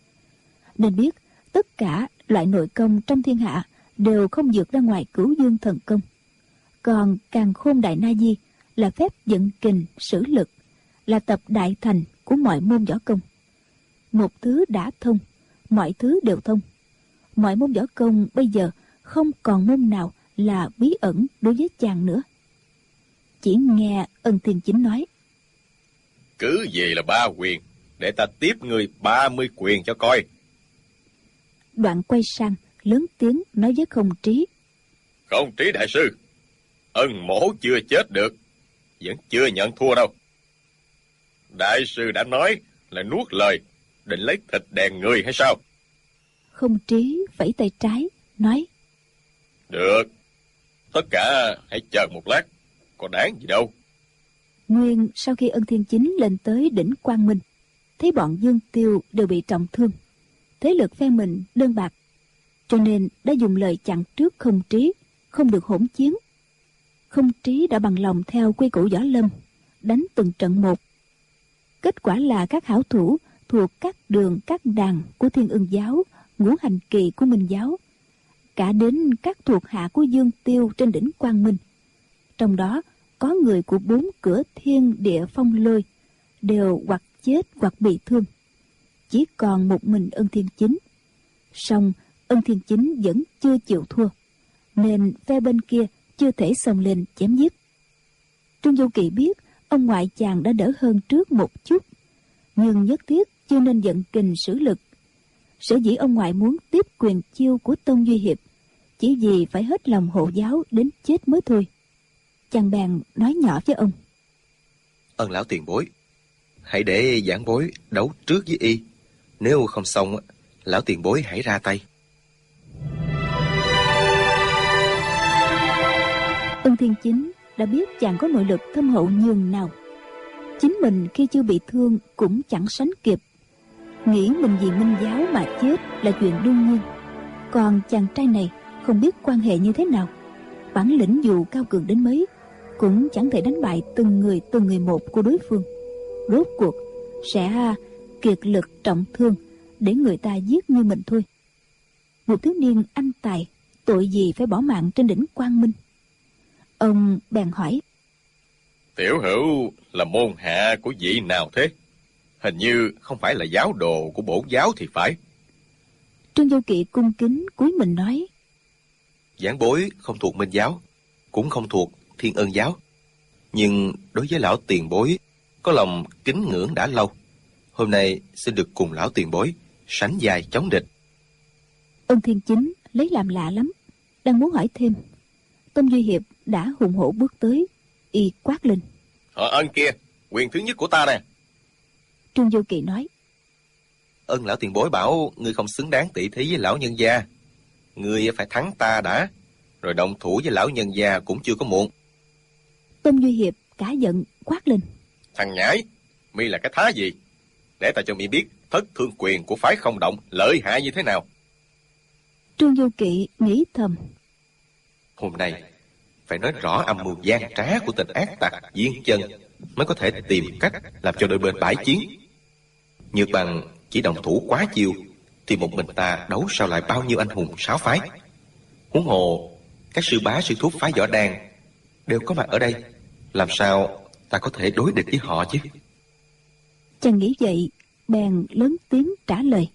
C: Nên biết tất cả loại nội công trong thiên hạ đều không vượt ra ngoài Cửu Dương thần công. Còn Càn Khôn Đại Na Di là phép vận kình sử lực, là tập đại thành của mọi môn võ công. Một thứ đã thông, mọi thứ đều thông. Mọi môn võ công bây giờ không còn môn nào là bí ẩn đối với chàng nữa. Chỉ nghe Ân Thiên Chính nói:
D: Cứ về là 3 quyền, để ta tiếp người 30 quyền cho coi.
C: Đoạn quay sang lớn tiếng nói với Không Trí:
D: Không Trí đại sư, Ân mỗ chưa chết được, vẫn chưa nhận thua đâu. Đại sư đã nói là nuốt lời, định lấy thịt đèn người hay sao?
C: Không Trí vẫy tay trái nói:
D: Được, tất cả hãy chờ một lát, có đáng gì đâu.
C: Nguyên sau khi Ân Thiên Chính lên tới đỉnh Quang Minh, thấy bọn Dương Tiêu đều bị trọng thương, thế lực phe mình đơn bạc, cho nên đã dùng lời chặn trước Không Trí, không được hỗn chiến. Không Trí đã bằng lòng theo quy củ võ lâm, đánh từng trận một. Kết quả là các hảo thủ thuộc các đường các đàn của Thiên Ưng giáo, Ngũ Hành Kỳ của Minh giáo, cả đến các thuộc hạ của Dương Tiêu trên đỉnh Quang Minh, trong đó có người của 4 cửa thiên địa phong lôi, đều hoặc chết hoặc bị thương. Chỉ còn một mình Ân Thiên Chính. Song Ân Thiên Chính vẫn chưa chịu thua, nên phe bên kia chưa thể xông lên chém giết. Trương Du Kỵ biết ông ngoại chàng đã đỡ hơn trước một chút, nhưng nhất thiết chưa nên vận kình sử lực. Sở dĩ ông ngoại muốn tiếp quyền chiêu của Tông Duy Hiệp, chỉ vì phải hết lòng hộ giáo đến chết mới thôi. Chàng bèn nói nhỏ với ông:
D: Ân lão tiền bối, hãy để giảng bối đấu trước với y, nếu không xong lão tiền bối hãy ra tay.
C: Ân Thiên Chính đã biết chàng có nội lực thâm hậu nhường nào, Chính mình khi chưa bị thương cũng chẳng sánh kịp. Nghĩ mình vì Minh giáo mà chết là chuyện đương nhiên. Còn chàng trai này không biết quan hệ như thế nào. Bản lĩnh dù cao cường đến mấy cũng chẳng thể đánh bại từng người một của đối phương. Rốt cuộc sẽ kiệt lực trọng thương để người ta giết như mình thôi. Một thiếu niên anh tài, tội gì phải bỏ mạng trên đỉnh Quang Minh? Ông bèn hỏi:
D: Tiểu hữu là môn hạ của vị nào thế? Hình như không phải là giáo đồ của bổn giáo thì phải.
C: Trương Vô Kỵ cung kính cúi mình nói:
D: Giảng bối không thuộc Minh giáo, cũng không thuộc Thiên Ân giáo, nhưng đối với lão tiền bối có lòng kính ngưỡng đã lâu. Hôm nay xin được cùng lão tiền bối sánh vai chống địch.
C: Ân Thiên Chính lấy làm lạ lắm, đang muốn hỏi thêm, Tôn Duy Hiệp đã hùng hổ bước tới, y quát lên:
D: Họ Ân kia, quyền thứ nhất của ta nè.
C: Trương Vô Kỵ nói:
D: Ân lão tiền bối bảo ngươi không xứng đáng tỷ thí với lão nhân gia. Ngươi phải thắng ta đã, rồi động thủ với lão nhân gia cũng chưa có muộn.
C: Tôn Duy Hiệp cả giận quát lên:
D: Thằng nhãi, mi là cái thá gì? Để ta cho mi biết thất thương quyền của phái Không Động lợi hại như thế nào.
C: Trương Vô Kỵ nghĩ thầm:
D: Hôm nay phải nói rõ âm mưu gian trá của tên ác tặc Viên Chân mới có thể tìm cách làm cho đôi bên bãi chiến. Nhược bằng chỉ động thủ quá chiêu thì một mình ta đấu sao lại bao nhiêu anh hùng sáu phái. Huống hồ các sư bá sư thúc phái Võ Đan đều có mặt ở đây, làm sao ta có thể đối địch với họ chứ?
C: Chàng nghĩ vậy bèn lớn tiếng trả lời: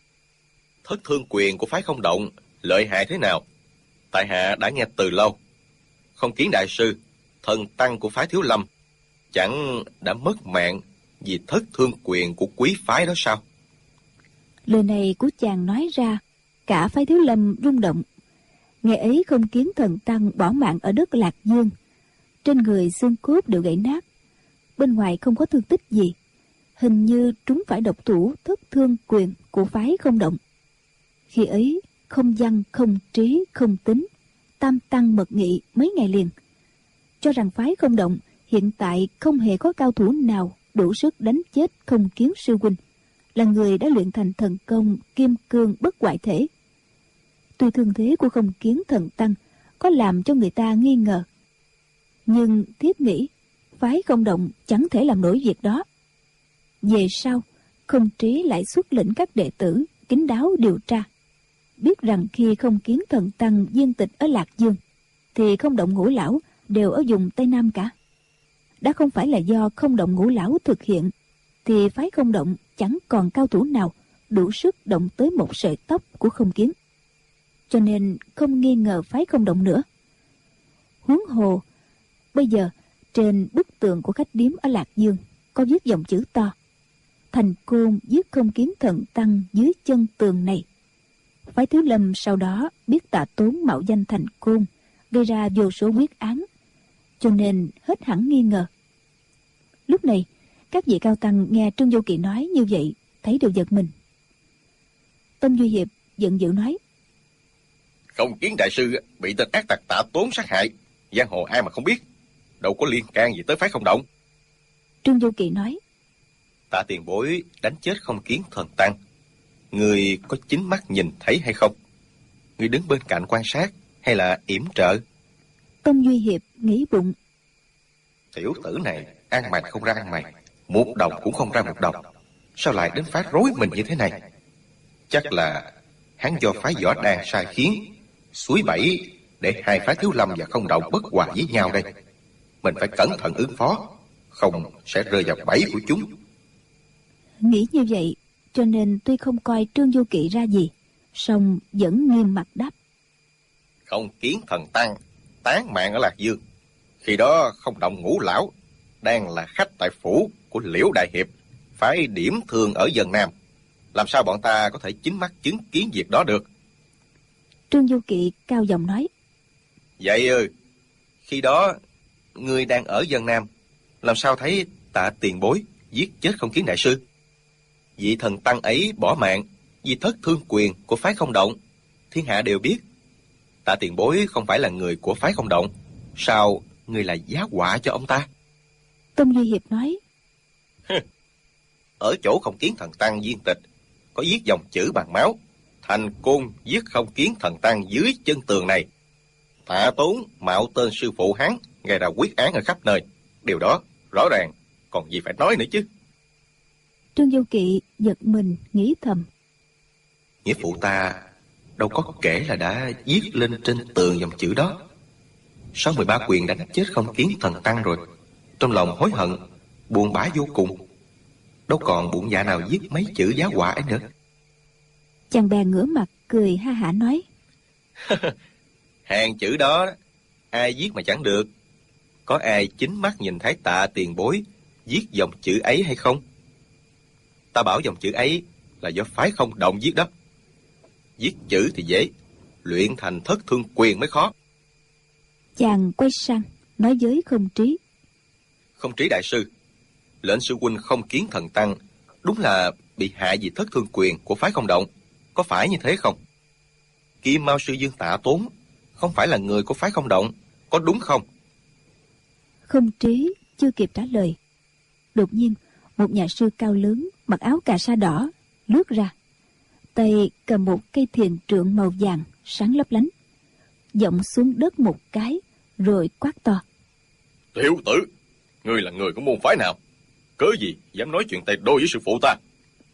D: Thất thương quyền của phái Không Động lợi hại thế nào, tại hạ đã nghe từ lâu. Không Kiến đại sư, thần tăng của phái Thiếu Lâm, chẳng đã mất mạng vì thất thương quyền của quý phái đó sao?
C: Lời này của chàng nói ra, cả phái Thiếu Lâm rung động. Ngày ấy Không Kiến thần tăng bỏ mạng ở đất Lạc Dương, trên người xương cốt đều gãy nát, bên ngoài không có thương tích gì, hình như trúng phải độc thủ thất thương quyền của phái Không Động. Khi ấy không văn không trí không tính, tam tăng mật nghị mấy ngày liền, cho rằng phái Không Động hiện tại không hề có cao thủ nào đủ sức đánh chết Không Kiến sư huynh, là người đã luyện thành thần công kim cương bất hoại thể. Tuy thương thế của Không Kiến thần tăng có làm cho người ta nghi ngờ, nhưng thiếp nghĩ phái Không Động chẳng thể làm nổi việc đó. Về sau Không Trí lại xuất lĩnh các đệ tử kín đáo điều tra, biết rằng khi Không Kiến thần tăng viên tịch ở Lạc Dương thì Không Động ngũ lão đều ở vùng Tây Nam cả. Đã không phải là do Không Động ngũ lão thực hiện thì phái Không Động chẳng còn cao thủ nào đủ sức động tới một sợi tóc của Không Kiến, cho nên không nghi ngờ phái Không Động nữa. Huống hồ bây giờ trên bức tường của khách điếm ở Lạc Dương có viết dòng chữ to: Thành Côn giết Không Kiến thần tăng dưới chân tường này. Phái Thiếu Lâm sau đó biết Tạ Tốn mạo danh Thành Côn, gây ra vô số quyết án, cho nên hết hẳn nghi ngờ. Lúc này các vị cao tăng nghe Trương Vô Kỵ nói như vậy thấy đều giật mình. Tôn Duy Hiệp giận dữ nói:
D: Không Kiến đại sư bị tên ác tặc Tạ Tốn sát hại, giang hồ ai mà không biết, đâu có liên can gì tới phái Không Động.
C: Trương Vô Kỵ nói:
D: Tạ tiền bối đánh chết Không Kiến thần tăng, người có chính mắt nhìn thấy hay không? Người đứng bên cạnh quan sát hay là yểm trợ?
C: Tôn Duy Hiệp nghĩ bụng:
D: Tiểu tử này ăn mày không ra ăn mày, một đồng cũng không ra một đồng, sao lại đến phá rối mình như thế này? Chắc là hắn do phái Võ Đan sai khiến, suối bẫy để hai phái Thiếu Lâm và Không Động bất hòa với nhau đây. Mình phải cẩn thận ứng phó, không sẽ rơi vào bẫy của chúng.
C: Nghĩ như vậy cho nên tuy không coi Trương Vô Kỵ ra gì, song vẫn nghiêm mặt đáp:
D: Không Kiến thần tăng tán mạng ở Lạc Dương, khi đó Không Động ngũ lão đang là khách tại phủ của Liễu đại hiệp phái Điểm Thương ở Vân Nam, làm sao bọn ta có thể chính mắt chứng kiến việc đó được?
C: Trương Vô Kỵ cao giọng nói:
D: Vậy khi đó ngươi đang ở Vân Nam, làm sao thấy Tạ tiền bối giết chết Không Kiến đại sư? Vị thần tăng ấy bỏ mạng vì thất thương quyền của phái Không Động, thiên hạ đều biết. Tạ tiền bối không phải là người của phái Không Động, sao ngươi lại giá họa cho ông ta?
C: Tôn Duy Hiệp nói:
D: Ở chỗ không kiến thần tăng viên tịch, có viết dòng chữ bằng máu: Thành Côn giết không kiến thần tăng dưới chân tường này. Tạ Tốn mạo tên sư phụ hắn gây ra quyết án ở khắp nơi. Điều đó rõ ràng, còn gì phải nói nữa chứ.
C: Trương Du Kỵ giật mình nghĩ thầm.
D: Nghĩa phụ ta đâu có kể là đã viết lên trên tường dòng chữ đó. 613 quyền đánh chết không kiến thần tăng rồi. Trong lòng hối hận, buồn bã vô cùng. Đâu còn bụng dạ nào viết mấy chữ giá họa ấy nữa.
C: Chàng bè ngửa mặt cười ha hả nói.
D: Hàng chữ đó ai viết mà chẳng được. Có ai chính mắt nhìn thấy Tạ tiền bối viết dòng chữ ấy hay không? Ta bảo dòng chữ ấy là do phái không động viết đó. Viết chữ thì dễ, luyện thành thất thương quyền mới khó.
C: Chàng quay sang nói với Không Trí.
D: Không Trí đại sư, lệnh sư huynh không kiến thần tăng đúng là bị hại vì thất thương quyền của phái không động, có phải như thế không? Kim Mao sư Dương Tạ Tốn không phải là người của phái không động, có đúng không?
C: Không Trí chưa kịp trả lời, đột nhiên một nhà sư cao lớn mặc áo cà sa đỏ lướt ra, tay cầm một cây thiền trượng màu vàng sáng lấp lánh, giọng xuống đất một cái rồi quát to.
D: Tiểu tử, ngươi là người của môn phái nào? Cớ gì dám nói chuyện tay đôi với sư phụ ta?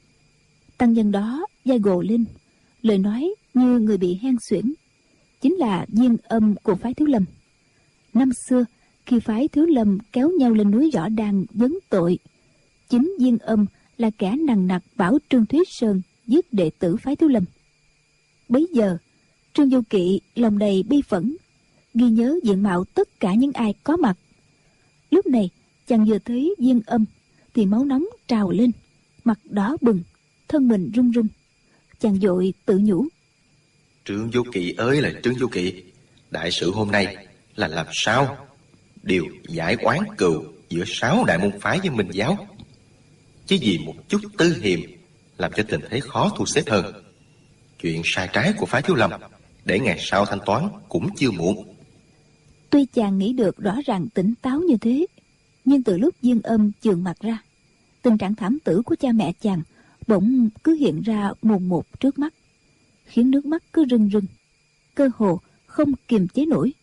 C: Tăng nhân đó vai gồ lên, lời nói như người bị hen suyễn, chính là Viên Âm của phái Thiếu Lâm. Năm xưa khi phái Thiếu Lâm kéo nhau lên núi Võ Đăng vấn tội, chính Viên Âm là kẻ nằng nặc bảo Trương Thúy Sơn giết đệ tử phái Thiếu Lâm. Bấy giờ Trương Du Kỵ lòng đầy bi phẫn, ghi nhớ diện mạo tất cả những ai có mặt. Lúc này chàng vừa thấy Viên Âm thì máu nóng trào lên, mặt đỏ bừng, thân mình run run. Chàng vội tự nhủ.
D: Trương Du Kỵ ơi là Trương Du Kỵ, đại sự hôm nay là làm sao điều giải oán cừu giữa 6 đại môn phái với Minh giáo, chứ vì một chút tư hiềm làm cho tình thế khó thu xếp hơn. Chuyện sai trái của phái Thiếu Lâm để ngày sau thanh toán cũng chưa muộn.
C: Tuy chàng nghĩ được rõ ràng tỉnh táo như thế, nhưng từ lúc Viên Âm chườn mặt ra, tình trạng thảm tử của cha mẹ chàng bỗng cứ hiện ra mồn một trước mắt, khiến nước mắt cứ rưng rưng, cơ hồ không kiềm chế nổi.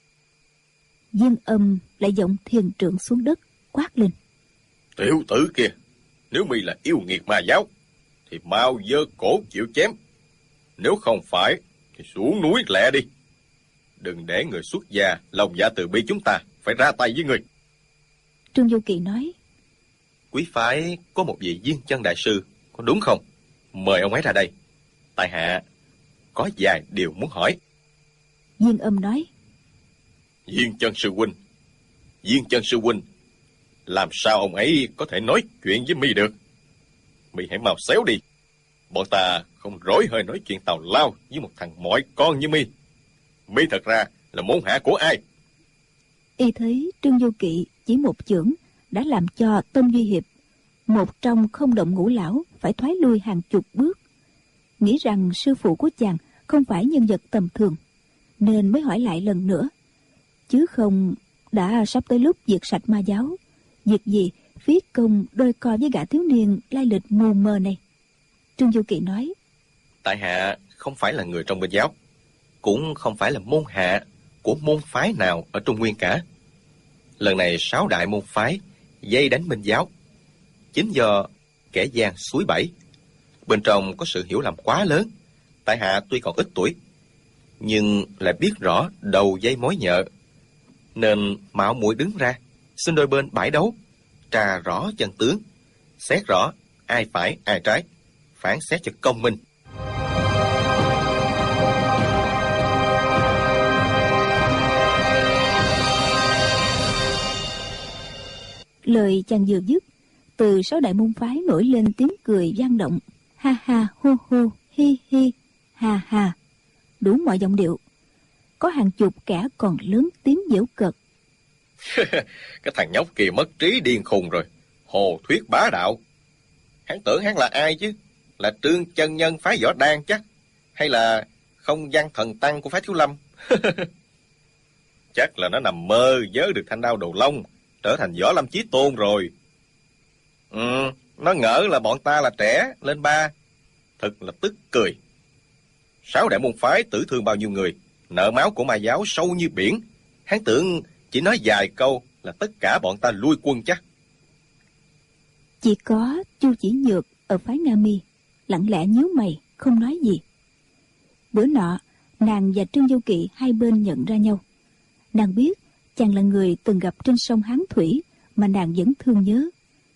C: Viên Âm lại giọng thiền trượng xuống đất quát lên.
D: Tiểu tử kia, nếu mi là yêu nghiệt ma giáo thì mau giơ cổ chịu chém. Nếu không phải thì xuống núi lẹ đi. Đừng để người xuất gia lòng dạ từ bi chúng ta phải ra tay với người.
C: Trương Du Kỵ nói.
D: Quý phái có một vị Viên Chân đại sư, có đúng không? Mời ông ấy ra đây. Tại hạ có vài điều muốn hỏi.
C: Viên Âm nói.
D: Viên Chân sư huynh, Viên Chân sư huynh, làm sao ông ấy có thể nói chuyện với mi được? Mi hãy mau xéo đi. Bọn ta không rỗi hơi nói chuyện tào lao với một thằng mọi con như mi. Mi thật ra là môn hạ của ai?
C: Y thấy Trương Du Kỵ chỉ một chưởng đã làm cho Tôn Duy Hiệp, một trong không động ngũ lão, phải thoái lui hàng chục bước, nghĩ rằng sư phụ của chàng không phải nhân vật tầm thường, nên mới hỏi lại lần nữa, chứ không đã sắp tới lúc diệt sạch ma giáo, việc gì phí công đôi co với gã thiếu niên lai lịch mù mờ này. Trương Du Kỵ nói.
D: Tại hạ không phải là người trong Minh giáo, cũng không phải là môn hạ của môn phái nào ở Trung Nguyên cả. Lần này 6 đại môn phái dây đánh Minh giáo chính do kẻ gian suối bẫy. Bên trong có sự hiểu lầm quá lớn. Tại hạ tuy còn ít tuổi, nhưng lại biết rõ đầu dây mối nhợ, nên mạo muội đứng ra xin đôi bên bãi đấu, trà rõ chân tướng, xét rõ ai phải ai trái, phán xét cho công minh.
C: Lời chàng vừa dứt, từ 6 đại môn phái nổi lên tiếng cười vang động, ha ha hô hô, hi hi, ha ha, đủ mọi giọng điệu. Có hàng chục kẻ còn lớn tiếng giễu cợt.
D: Cái thằng nhóc kia mất trí điên khùng rồi, hồ thuyết bá đạo. Hắn tưởng hắn là ai chứ? Là Trương chân nhân phái Võ Đan chắc? Hay là không gian thần tăng của phái Thiếu Lâm? Chắc là nó nằm mơ vớ được thanh đao Đồ Long, trở thành Võ Lâm Chí Tôn rồi. Nó ngỡ là bọn ta là trẻ lên ba. Thật là tức cười. 6 đại môn phái tử thương bao nhiêu người, nợ máu của ma giáo sâu như biển. Hắn tưởng chỉ nói vài câu là tất cả bọn ta lui quân chắc.
C: Chỉ có Chu Chỉ Nhược ở phái Nga Mi lặng lẽ nhíu mày, không nói gì. Bữa nọ, nàng và Trương Du Kỵ hai bên nhận ra nhau. Nàng biết chàng là người từng gặp trên sông Hán Thủy mà nàng vẫn thương nhớ.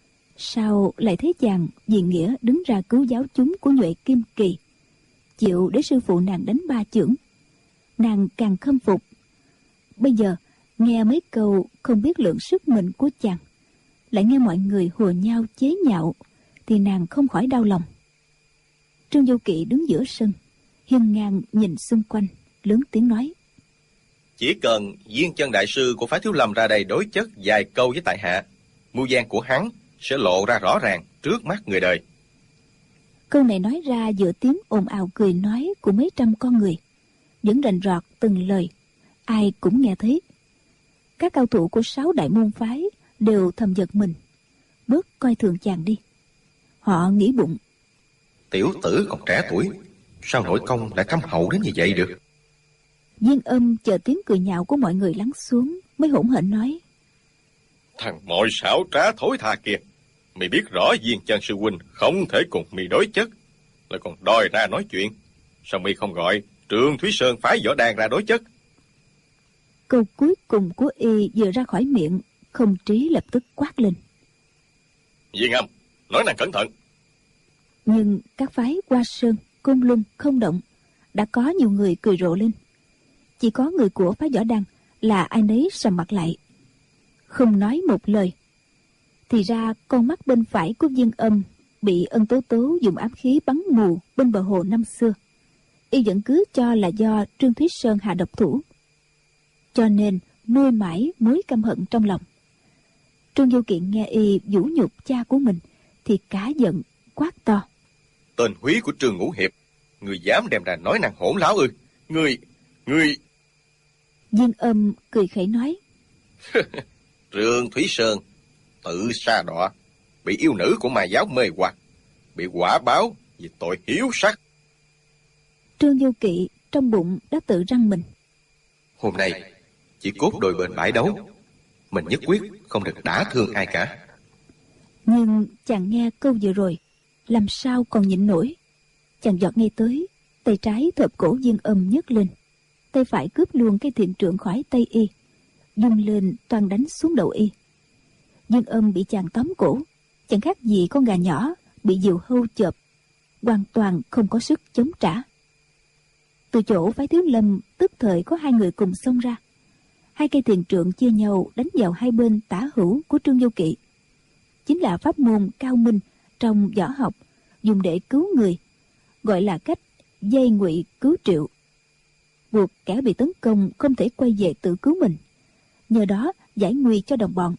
C: Sao lại thấy chàng vì nghĩa đứng ra cứu giáo chúng của Nhuệ Kim Kỳ, chịu để sư phụ nàng đánh 3 chưởng. Nàng càng khâm phục. Bây giờ nghe mấy câu không biết lượng sức mình của chàng, lại nghe mọi người hùa nhau chế nhạo, thì nàng không khỏi đau lòng. Trương Du Kỵ đứng giữa sân, hiên ngang nhìn xung quanh, lớn tiếng nói:
D: Chỉ cần Viên Chân đại sư của phái Thiếu Lâm ra đây đối chất vài câu với tại hạ, mưu gian của hắn sẽ lộ ra rõ ràng trước mắt người đời.
C: Câu này nói ra giữa tiếng ồn ào cười nói của mấy trăm con người, vẫn rành rọt từng lời, ai cũng nghe thấy. Các cao thủ của 6 đại môn phái đều thầm giật mình, bớt coi thường chàng đi. Họ nghĩ bụng:
D: Tiểu tử còn trẻ tuổi, sao nội công lại thâm hậu đến như vậy được?
C: Viên Âm chờ tiếng cười nhạo của mọi người lắng xuống, mới hỗn hển nói:
D: Thằng mọi xảo trá thối tha kia, mày biết rõ Viên Chân sư huynh không thể cùng mày đối chất, lại còn đòi ra nói chuyện. Sao mày không gọi Trương Thúy Sơn phái Võ Đàn ra đối chất?
C: Câu cuối cùng của y vừa ra khỏi miệng, Không Trí lập tức quát lên:
D: Viên Âm, nói năng cẩn thận.
C: Nhưng các phái Hoa Sơn, Côn Luân không động, đã có nhiều người cười rộ lên. Chỉ có người của phái Võ Đăng là ai nấy sầm mặt lại, không nói một lời. Thì ra con mắt bên phải của Viên Âm bị Ân Tố Tố dùng ám khí bắn mù bên bờ hồ năm xưa. Y vẫn cứ cho là do Trương Thúy Sơn hạ độc thủ, cho nên nuôi mãi mối căm hận trong lòng. Trương Du Kiện nghe y vũ nhục cha của mình thì cả giận, quát to:
D: Tên húy của Trương Ngũ Hiệp, người dám đem ra nói năng hỗn láo ư? Người...
C: Viên Âm cười khẩy nói:
D: Trương Thúy Sơn tự sa đọa, bị yêu nữ của ma giáo mê hoặc, bị quả báo vì tội hiếu sắc.
C: Trương Du Kỵ trong bụng đã tự răng mình.
D: Hôm nay chỉ cốt đôi bên bãi đấu, mình nhất quyết không được đả thương ai cả.
C: Nhưng chàng nghe câu vừa rồi, làm sao còn nhịn nổi. Chàng giọt ngay tới, tay trái thợp cổ Viên Âm nhấc lên, tay phải cướp luôn cái thiện trượng khỏi tay y, dung lên toan đánh xuống đầu y. Viên Âm bị chàng tóm cổ, chẳng khác gì con gà nhỏ bị diều hâu chộp, hoàn toàn không có sức chống trả. Từ chỗ phái Thiếu Lâm tức thời có 2 người cùng xông ra, 2 cây thiền trượng chia nhau đánh vào hai bên tả hữu của Trương Du Kỵ. Chính là pháp môn cao minh trong võ học, dùng để cứu người, gọi là cách dây ngụy cứu triệu, buộc kẻ bị tấn công không thể quay về tự cứu mình, nhờ đó giải nguy cho đồng bọn.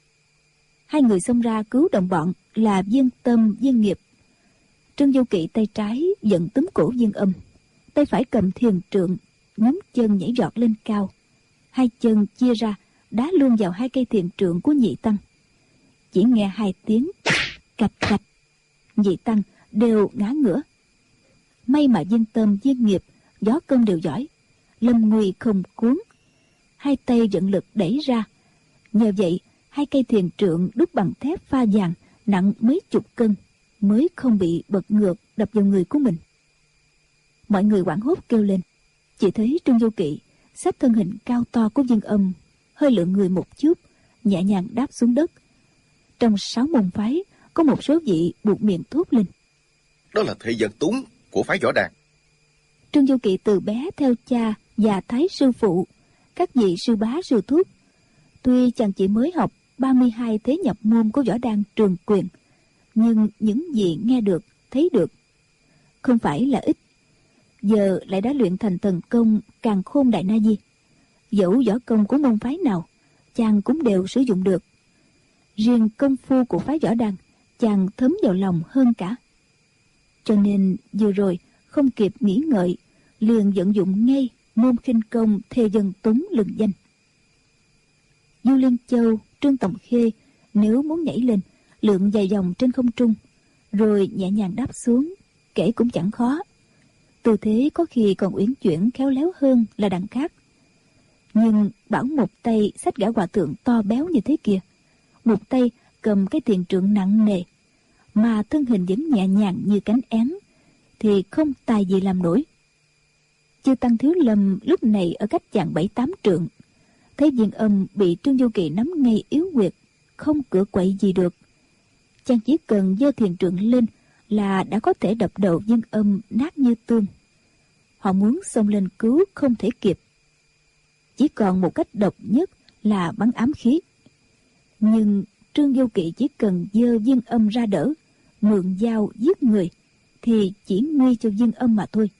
C: 2 người xông ra cứu đồng bọn là Viên Tâm, Viên Nghiệp. Trương Du Kỵ tay trái giận túm cổ Viên Âm, tay phải cầm thiền trượng, nhúng chân nhảy giọt lên cao, 2 chân chia ra đá luôn vào 2 cây thiền trượng của Nhị Tăng. Chỉ nghe 2 tiếng cạch cạch, Nhị Tăng đều ngã ngửa. May mà Viên Tâm, Viên Nghiệp võ công đều giỏi, lâm nguy không cuốn, 2 tay vận lực đẩy ra. Nhờ vậy 2 cây thiền trượng đúc bằng thép pha vàng nặng mấy chục cân mới không bị bật ngược đập vào người của mình. Mọi người hoảng hốt kêu lên. Chỉ thấy Trương Du Kỵ xếp thân hình cao to của Viên Âm, hơi lượn người một chút, nhẹ nhàng đáp xuống đất. Trong 6 môn phái có một số vị buộc miệng thốt lên:
D: Đó là thị dân túng của phái Võ Đàn.
C: Trương Du Kỵ từ bé theo cha và Thái sư phụ, các vị sư bá sư thúc. Tuy chàng chỉ mới học 32 thế nhập môn của Võ Đan Trường Quyền, nhưng những gì nghe được, thấy được không phải là ít. Giờ lại đã luyện thành thần công Càn Khôn Đại Na Di, dẫu võ công của môn phái nào chàng cũng đều sử dụng được. Riêng công phu của phái Võ Đan chàng thấm vào lòng hơn cả. Cho nên vừa rồi không kịp nghĩ ngợi, liền vận dụng ngay môn khinh công thề dân túng lừng danh. Du Liên Châu, Trương Tòng Khê nếu muốn nhảy lên lượn vài vòng trên không trung, rồi nhẹ nhàng đáp xuống, kể cũng chẳng khó. Tư thế có khi còn uyển chuyển khéo léo hơn là đằng khác. Nhưng bảo một tay xách gã hòa thượng to béo như thế kia, một tay cầm cái thiền trượng nặng nề, mà thân hình vẫn nhẹ nhàng như cánh én, thì không tài gì làm nổi. Chư tăng Thiếu Lâm lúc này ở cách chàng 7-8 trượng, thấy Viên Âm bị Trương Vô Kỵ nắm ngay yếu huyệt, không cửa quậy gì được. Chàng chỉ cần giơ thiền trượng lên là đã có thể đập đầu Viên Âm nát như tương. Họ muốn xông lên cứu không thể kịp. Chỉ còn một cách độc nhất là bắn ám khí. Nhưng Trương Vô Kỵ chỉ cần giơ Viên Âm ra đỡ, mượn dao giết người, thì chỉ nguy cho Viên Âm mà thôi.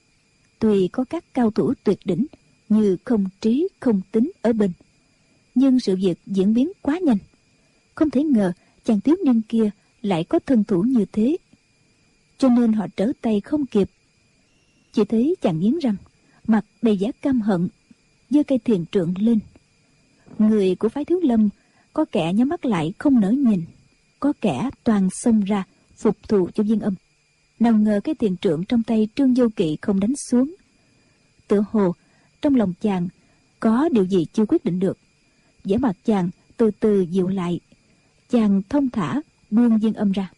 C: Tuy có các cao thủ tuyệt đỉnh như Không Trí, Không Tính ở bên, nhưng sự việc diễn biến quá nhanh. Không thể ngờ chàng thiếu niên kia lại có thân thủ như thế, cho nên họ trở tay không kịp. Chỉ thấy chàng nghiến răng, mặt đầy vẻ căm hận, giơ cây thiền trượng lên. Người của phái Thiếu Lâm có kẻ nhắm mắt lại không nỡ nhìn, có kẻ toàn xông ra phục thù cho Viên Âm. Nào ngờ cái thiền trượng trong tay Trương Vô Kỵ không đánh xuống. Tựa hồ trong lòng chàng có điều gì chưa quyết định được. vẻ mặt chàng từ từ dịu lại. Chàng thông thả buông Viên Âm ra.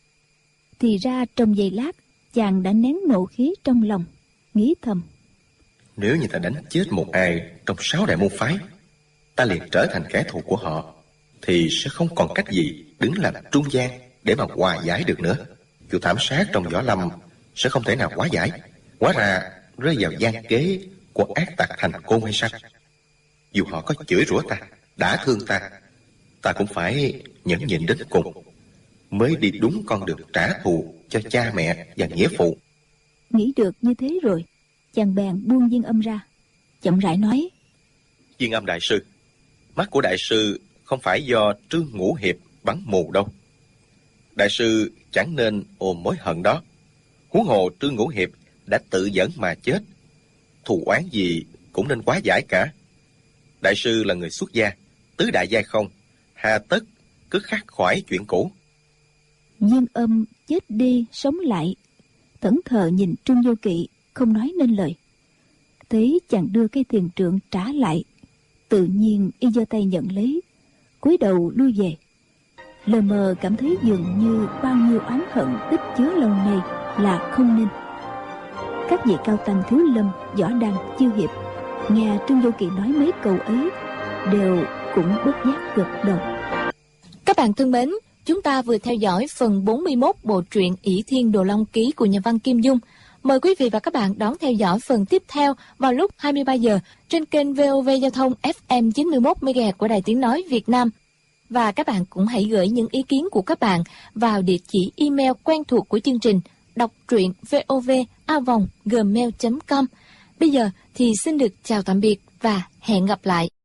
C: Thì ra trong giây lát chàng đã nén nộ khí trong lòng, nghĩ thầm:
D: nếu như ta đánh chết một ai trong 6 đại môn phái, ta liền trở thành kẻ thù của họ, thì sẽ không còn cách gì đứng làm trung gian để mà hòa giải được nữa. Vụ thảm sát trong Võ Lâm sẽ không thể nào hóa giải. Hóa ra rơi vào gian kế của ác tặc Thành Côn hay sao? Dù họ có chửi rủa ta, đã thương ta, ta cũng phải nhẫn nhịn đến cùng, mới đi đúng con đường trả thù cho cha mẹ và nghĩa phụ.
C: Nghĩ được như thế rồi, chàng bèn buông Viên Âm ra, chậm rãi nói:
D: Viên Âm đại sư, mắt của đại sư không phải do Trương Ngũ Hiệp bắn mù đâu. Đại sư chẳng nên ôm mối hận đó. Huống hồ Trương Ngũ Hiệp đã tự dẫn mà chết, thù oán gì cũng nên hóa giải cả. Đại sư là người xuất gia, tứ đại giai không, hà tất cứ khắc khoải chuyện cũ.
C: Viên Âm chết đi sống lại, thẫn thờ nhìn Trương Vô Kỵ, không nói nên lời. Thấy chàng đưa cái thiền trượng trả lại, tự nhiên y giơ tay nhận lấy, cúi đầu lui về. Lờ mờ cảm thấy dường như bao nhiêu oán hận tích chứa lâu nay là không nên. Các vị cao tăng Thiếu Lâm, Võ Đăng, Chiêu Hiệp nghe Trương Vô Kỵ nói mấy câu ấy đều cũng bất giác gật đầu.
A: Các bạn thân mến, chúng ta vừa theo dõi phần 41 bộ truyện Ỷ Thiên Đồ Long Ký của nhà văn Kim Dung. Mời quý vị và các bạn đón theo dõi phần tiếp theo vào lúc 23 giờ trên kênh VOV Giao thông FM 91 MHz của Đài Tiếng nói Việt Nam. Và các bạn cũng hãy gửi những ý kiến của các bạn vào địa chỉ email quen thuộc của chương trình đọc truyện vov@gmail.com. Bây giờ thì xin được chào tạm biệt và hẹn gặp lại.